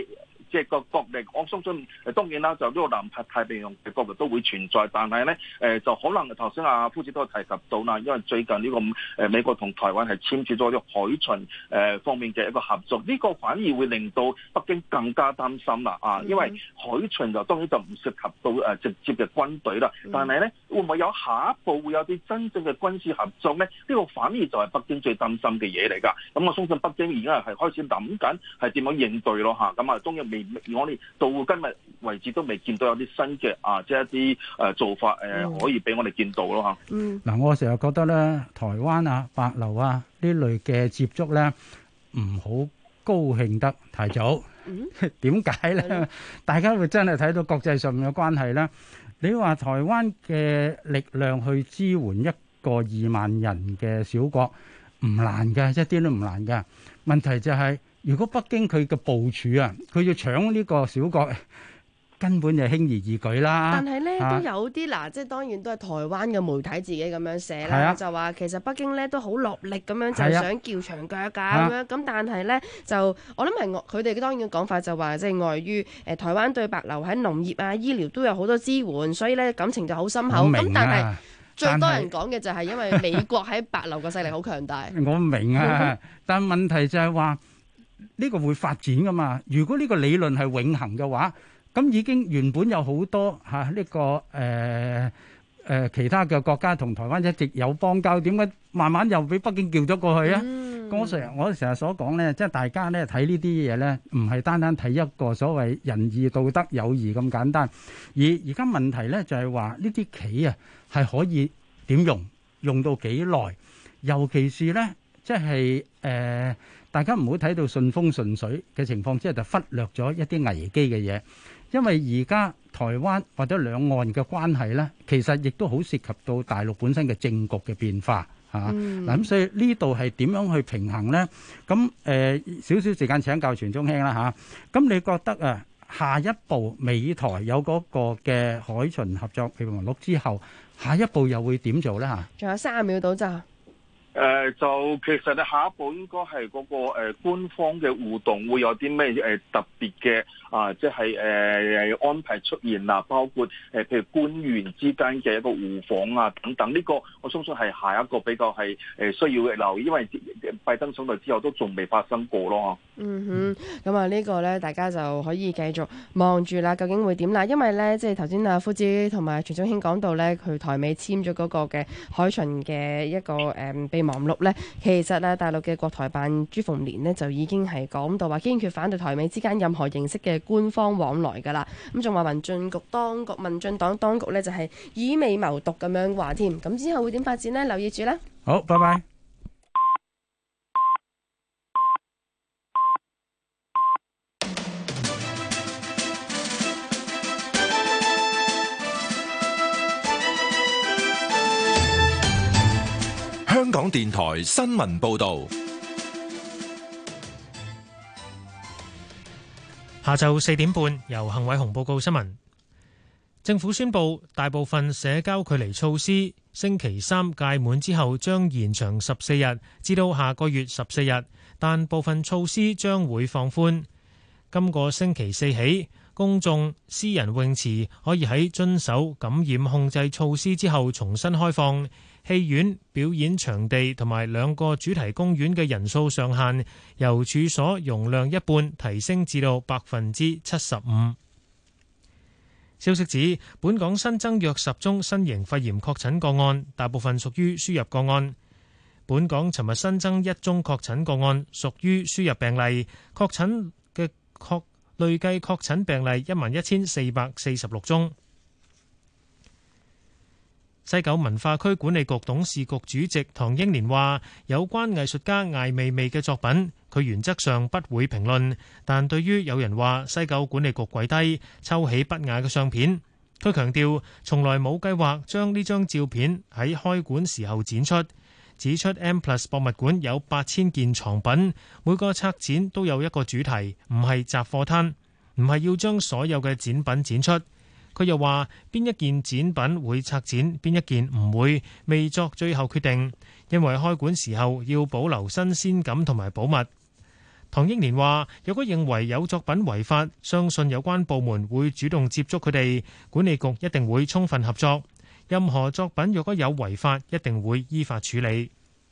即係個角力，我相信當然啦，就呢個南太平洋嘅角力都會存在，但係咧就可能頭先阿夫子都有提及到啦，因為最近呢個美國同台灣係簽署咗啲海巡方面嘅一個合作，呢個反而會令到北京更加擔心啦啊，因為海巡就當然就唔涉及到直接嘅軍隊啦，但係咧會唔會有下一步會有啲真正嘅軍事合作咧？呢個反而就係北京最擔心嘅嘢嚟㗎。咁我相信北京而家係開始諗緊係點樣應對咯嚇。咁啊，當然我哋到今日為止都未見到有啲新嘅即係一啲做法可以俾我哋見到咯嚇。 嗱，我成日覺得咧，台灣啊、帛琉啊呢類嘅接觸咧，唔好高興得太早。點解咧？大家會真係睇到國際上面嘅關係咧。你話台灣嘅力量去支援一個2萬人嘅小國唔難嘅，一啲都唔難嘅。問題就係，如果北京佢嘅部署啊，佢要搶呢個小國，根本就輕而易舉啦。 但係咧都有啲嗱，即係當然都係台灣嘅媒體自己咁樣寫啦，就話其實北京咧都好落力咁樣，就想撬牆腳㗎咁樣。咁但係咧就我諗係佢哋當然嘅講法就話，即係礙於台灣對帛琉喺農業啊、醫療都有好多支援，所以咧感情就好深厚。咁但係最多人講嘅就係因為美國喺帛琉嘅勢力好強大。我明啊，但問題就係話呢個會發展㗎嘛。如果呢個理論係永恆嘅話，咁已經原本有好多呢個其他嘅國家同台灣一直有邦交，點解慢慢又俾北京叫咗過去啊？我成日所講咧，即係大家咧睇呢啲嘢咧，唔係單單睇一個所謂仁義道德友誼咁簡單。而家問題咧就係話呢啲棋啊係可以點用到幾耐？尤其是咧即係大家唔好睇到順風順水嘅情況之下，就忽略咗一啲危機嘅嘢。因為而家台灣或者兩岸嘅關係咧，其實亦都好涉及到大陸本身嘅政局嘅變化嚇。嗱咁所以呢度係點樣去平衡咧？咁少少時間請教傳中興啦嚇。咁你覺得下一步美台有嗰個嘅海巡合作備忘錄之後，下一步又會點做咧嚇？ 仲有30秒到咋？ 就其實咧，下一步應該係嗰個官方嘅互動會有啲咩特別嘅即係安排出現啦，包括譬如官員之間嘅一個互訪啊等等，呢個我相信係下一個比較係需要嘅留意，因為拜登上台之後都仲未發生過咯。 咁啊呢個咧大家就可以繼續望住啦，究竟會點啦？因為咧即係頭先夫子同埋傳中興講到咧，佢台美簽咗嗰個嘅海巡嘅一個備忘錄咧，其實咧大陸嘅國台辦朱鳳蓮呢，就已經係講到話堅決反對台美之間任何形式嘅官方往來㗎啦。咁仲話民進黨當局咧就係以美謀獨咁樣話添。咁之後會點發展呢？留意住啦。 好，拜拜。 香港電台新聞報道， 下晝4點半，由幸偉雄報告新聞。政府宣布，大部分社交距離措施星期三屆滿之後將延長14日，至到下個月14日，但部分措施將會放寬。今個星期四起，公眾私人泳池可以喺遵守感染控制措施之後重新開放。戲院、表演場地同埋2個主題公園嘅人數上限由處所容量一半提升至到75%。消息指，本港新增約10宗新型肺炎確診個案，大部分屬於輸入個案。本港尋日新增1宗確診個案，屬於輸入病例，累計確診病例11,446宗。西九文化區管理局董事局主席唐英年話：有關藝術家艾未未嘅作品，佢原則上不會評論，但對於有人話西九管理局跪低抽起不雅嘅相片，佢強調從來冇計劃將呢張照片喺開館時候展出，指出 M+ 博物館有8000件藏品，每個策展都有一個主題，唔係雜貨攤，唔係要將所有嘅展品展出。佢又話：邊一件展品會拆展，邊一件唔會，未作最後決定，因為開館時候要保留新鮮感同埋保密。 唐英年話：如果認為有作品違法，相信有關部門會主動接觸佢哋，管理局一定會充分合作。任何作品若果有違法，一定會依法處理。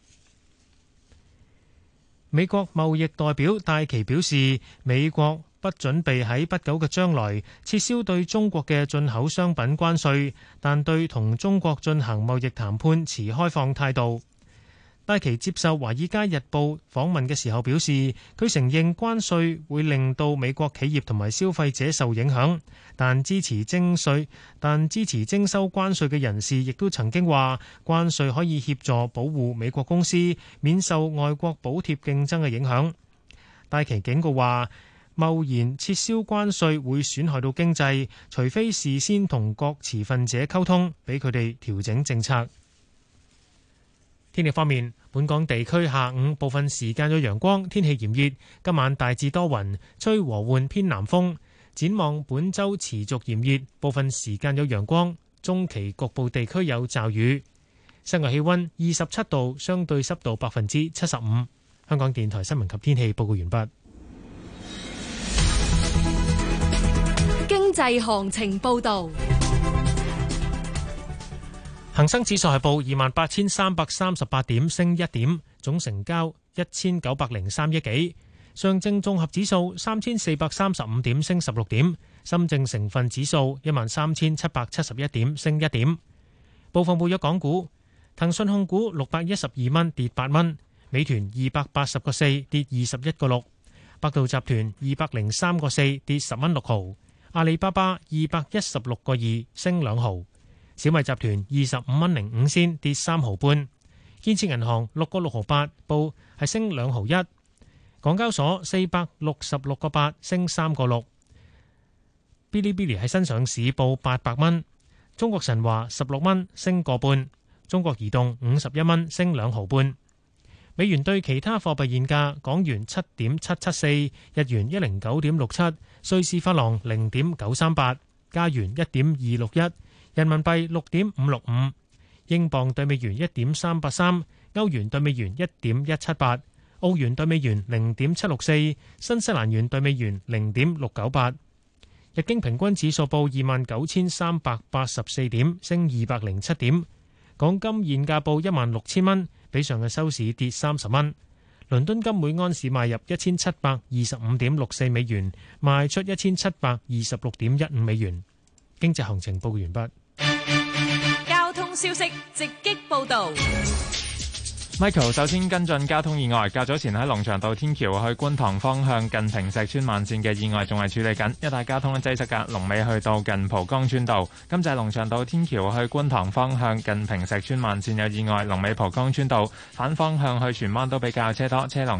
美國貿易代表戴琪表示，美國不準備喺不久嘅將來撤銷對中國嘅進口商品關稅，但對同中國進行貿易談判持開放態度。戴琪接受《華爾街日報》訪問嘅時候表示，佢承認關稅會令到美國企業同埋消費者受影響，但支持徵收關稅嘅人士亦都曾經話，關稅可以協助保護美國公司免受外國補貼競爭嘅影響。戴琪警告話，貿然撤銷關稅會損害到經濟，除非事先同各持份者溝通，俾佢哋調整政策。天氣方面，本港地區下午部分時間有陽光，天氣炎熱。今晚大致多雲，吹和緩偏南風。展望本週持續炎熱，部分時間有陽光，中期局部地區有驟雨。室外氣溫27度，相對濕度75%。香港電台新聞及天氣報告完畢。 經濟行情報導。 恒生指數係報28,338點，升1點，總成交1903億幾。上證綜合指數3,435點，升16點。深證成分指數13,771點，升1點。部分活躍港股，騰訊控股612蚊，跌8蚊；美團280個4，跌21個6；百度集團203個4，跌10蚊6毫；阿里巴巴216個2，升2毫。小米集團25蚊05仙，跌3毫半；建設銀行6個6毫8，報係升2毫1；港交所466個8，升3個6；嗶哩嗶哩喺新上市報800蚊；中國神華16蚊，升個半；中國移動51蚊，升2毫半。美元對其他貨幣現價：港元7.774，日元109.67，瑞士法郎0.938，加元1.261。人民幣6.565，英鎊對美元1.383，歐元對美元1.178，澳元對美元0.764，新西蘭元對美元0.698。日經平均指數報29,384點，升207點。港金現價報16,000蚊，比上日收市跌30蚊。倫敦金每安士賣入1,725.64美元，賣出1,726.15美元。經濟行情報告完畢。 交通消息直擊報道。 Michael 首先跟進交通意外，較早前喺龍翔道天橋去觀塘方向近坪石村慢線嘅意外仲係處理緊，一帶交通擠塞㗎，龍尾去到近蒲崗村道。今就係龍翔道天橋去觀塘方向近坪石村慢線有意外，龍尾蒲崗村道，反方向去荃灣都比較車多，車龍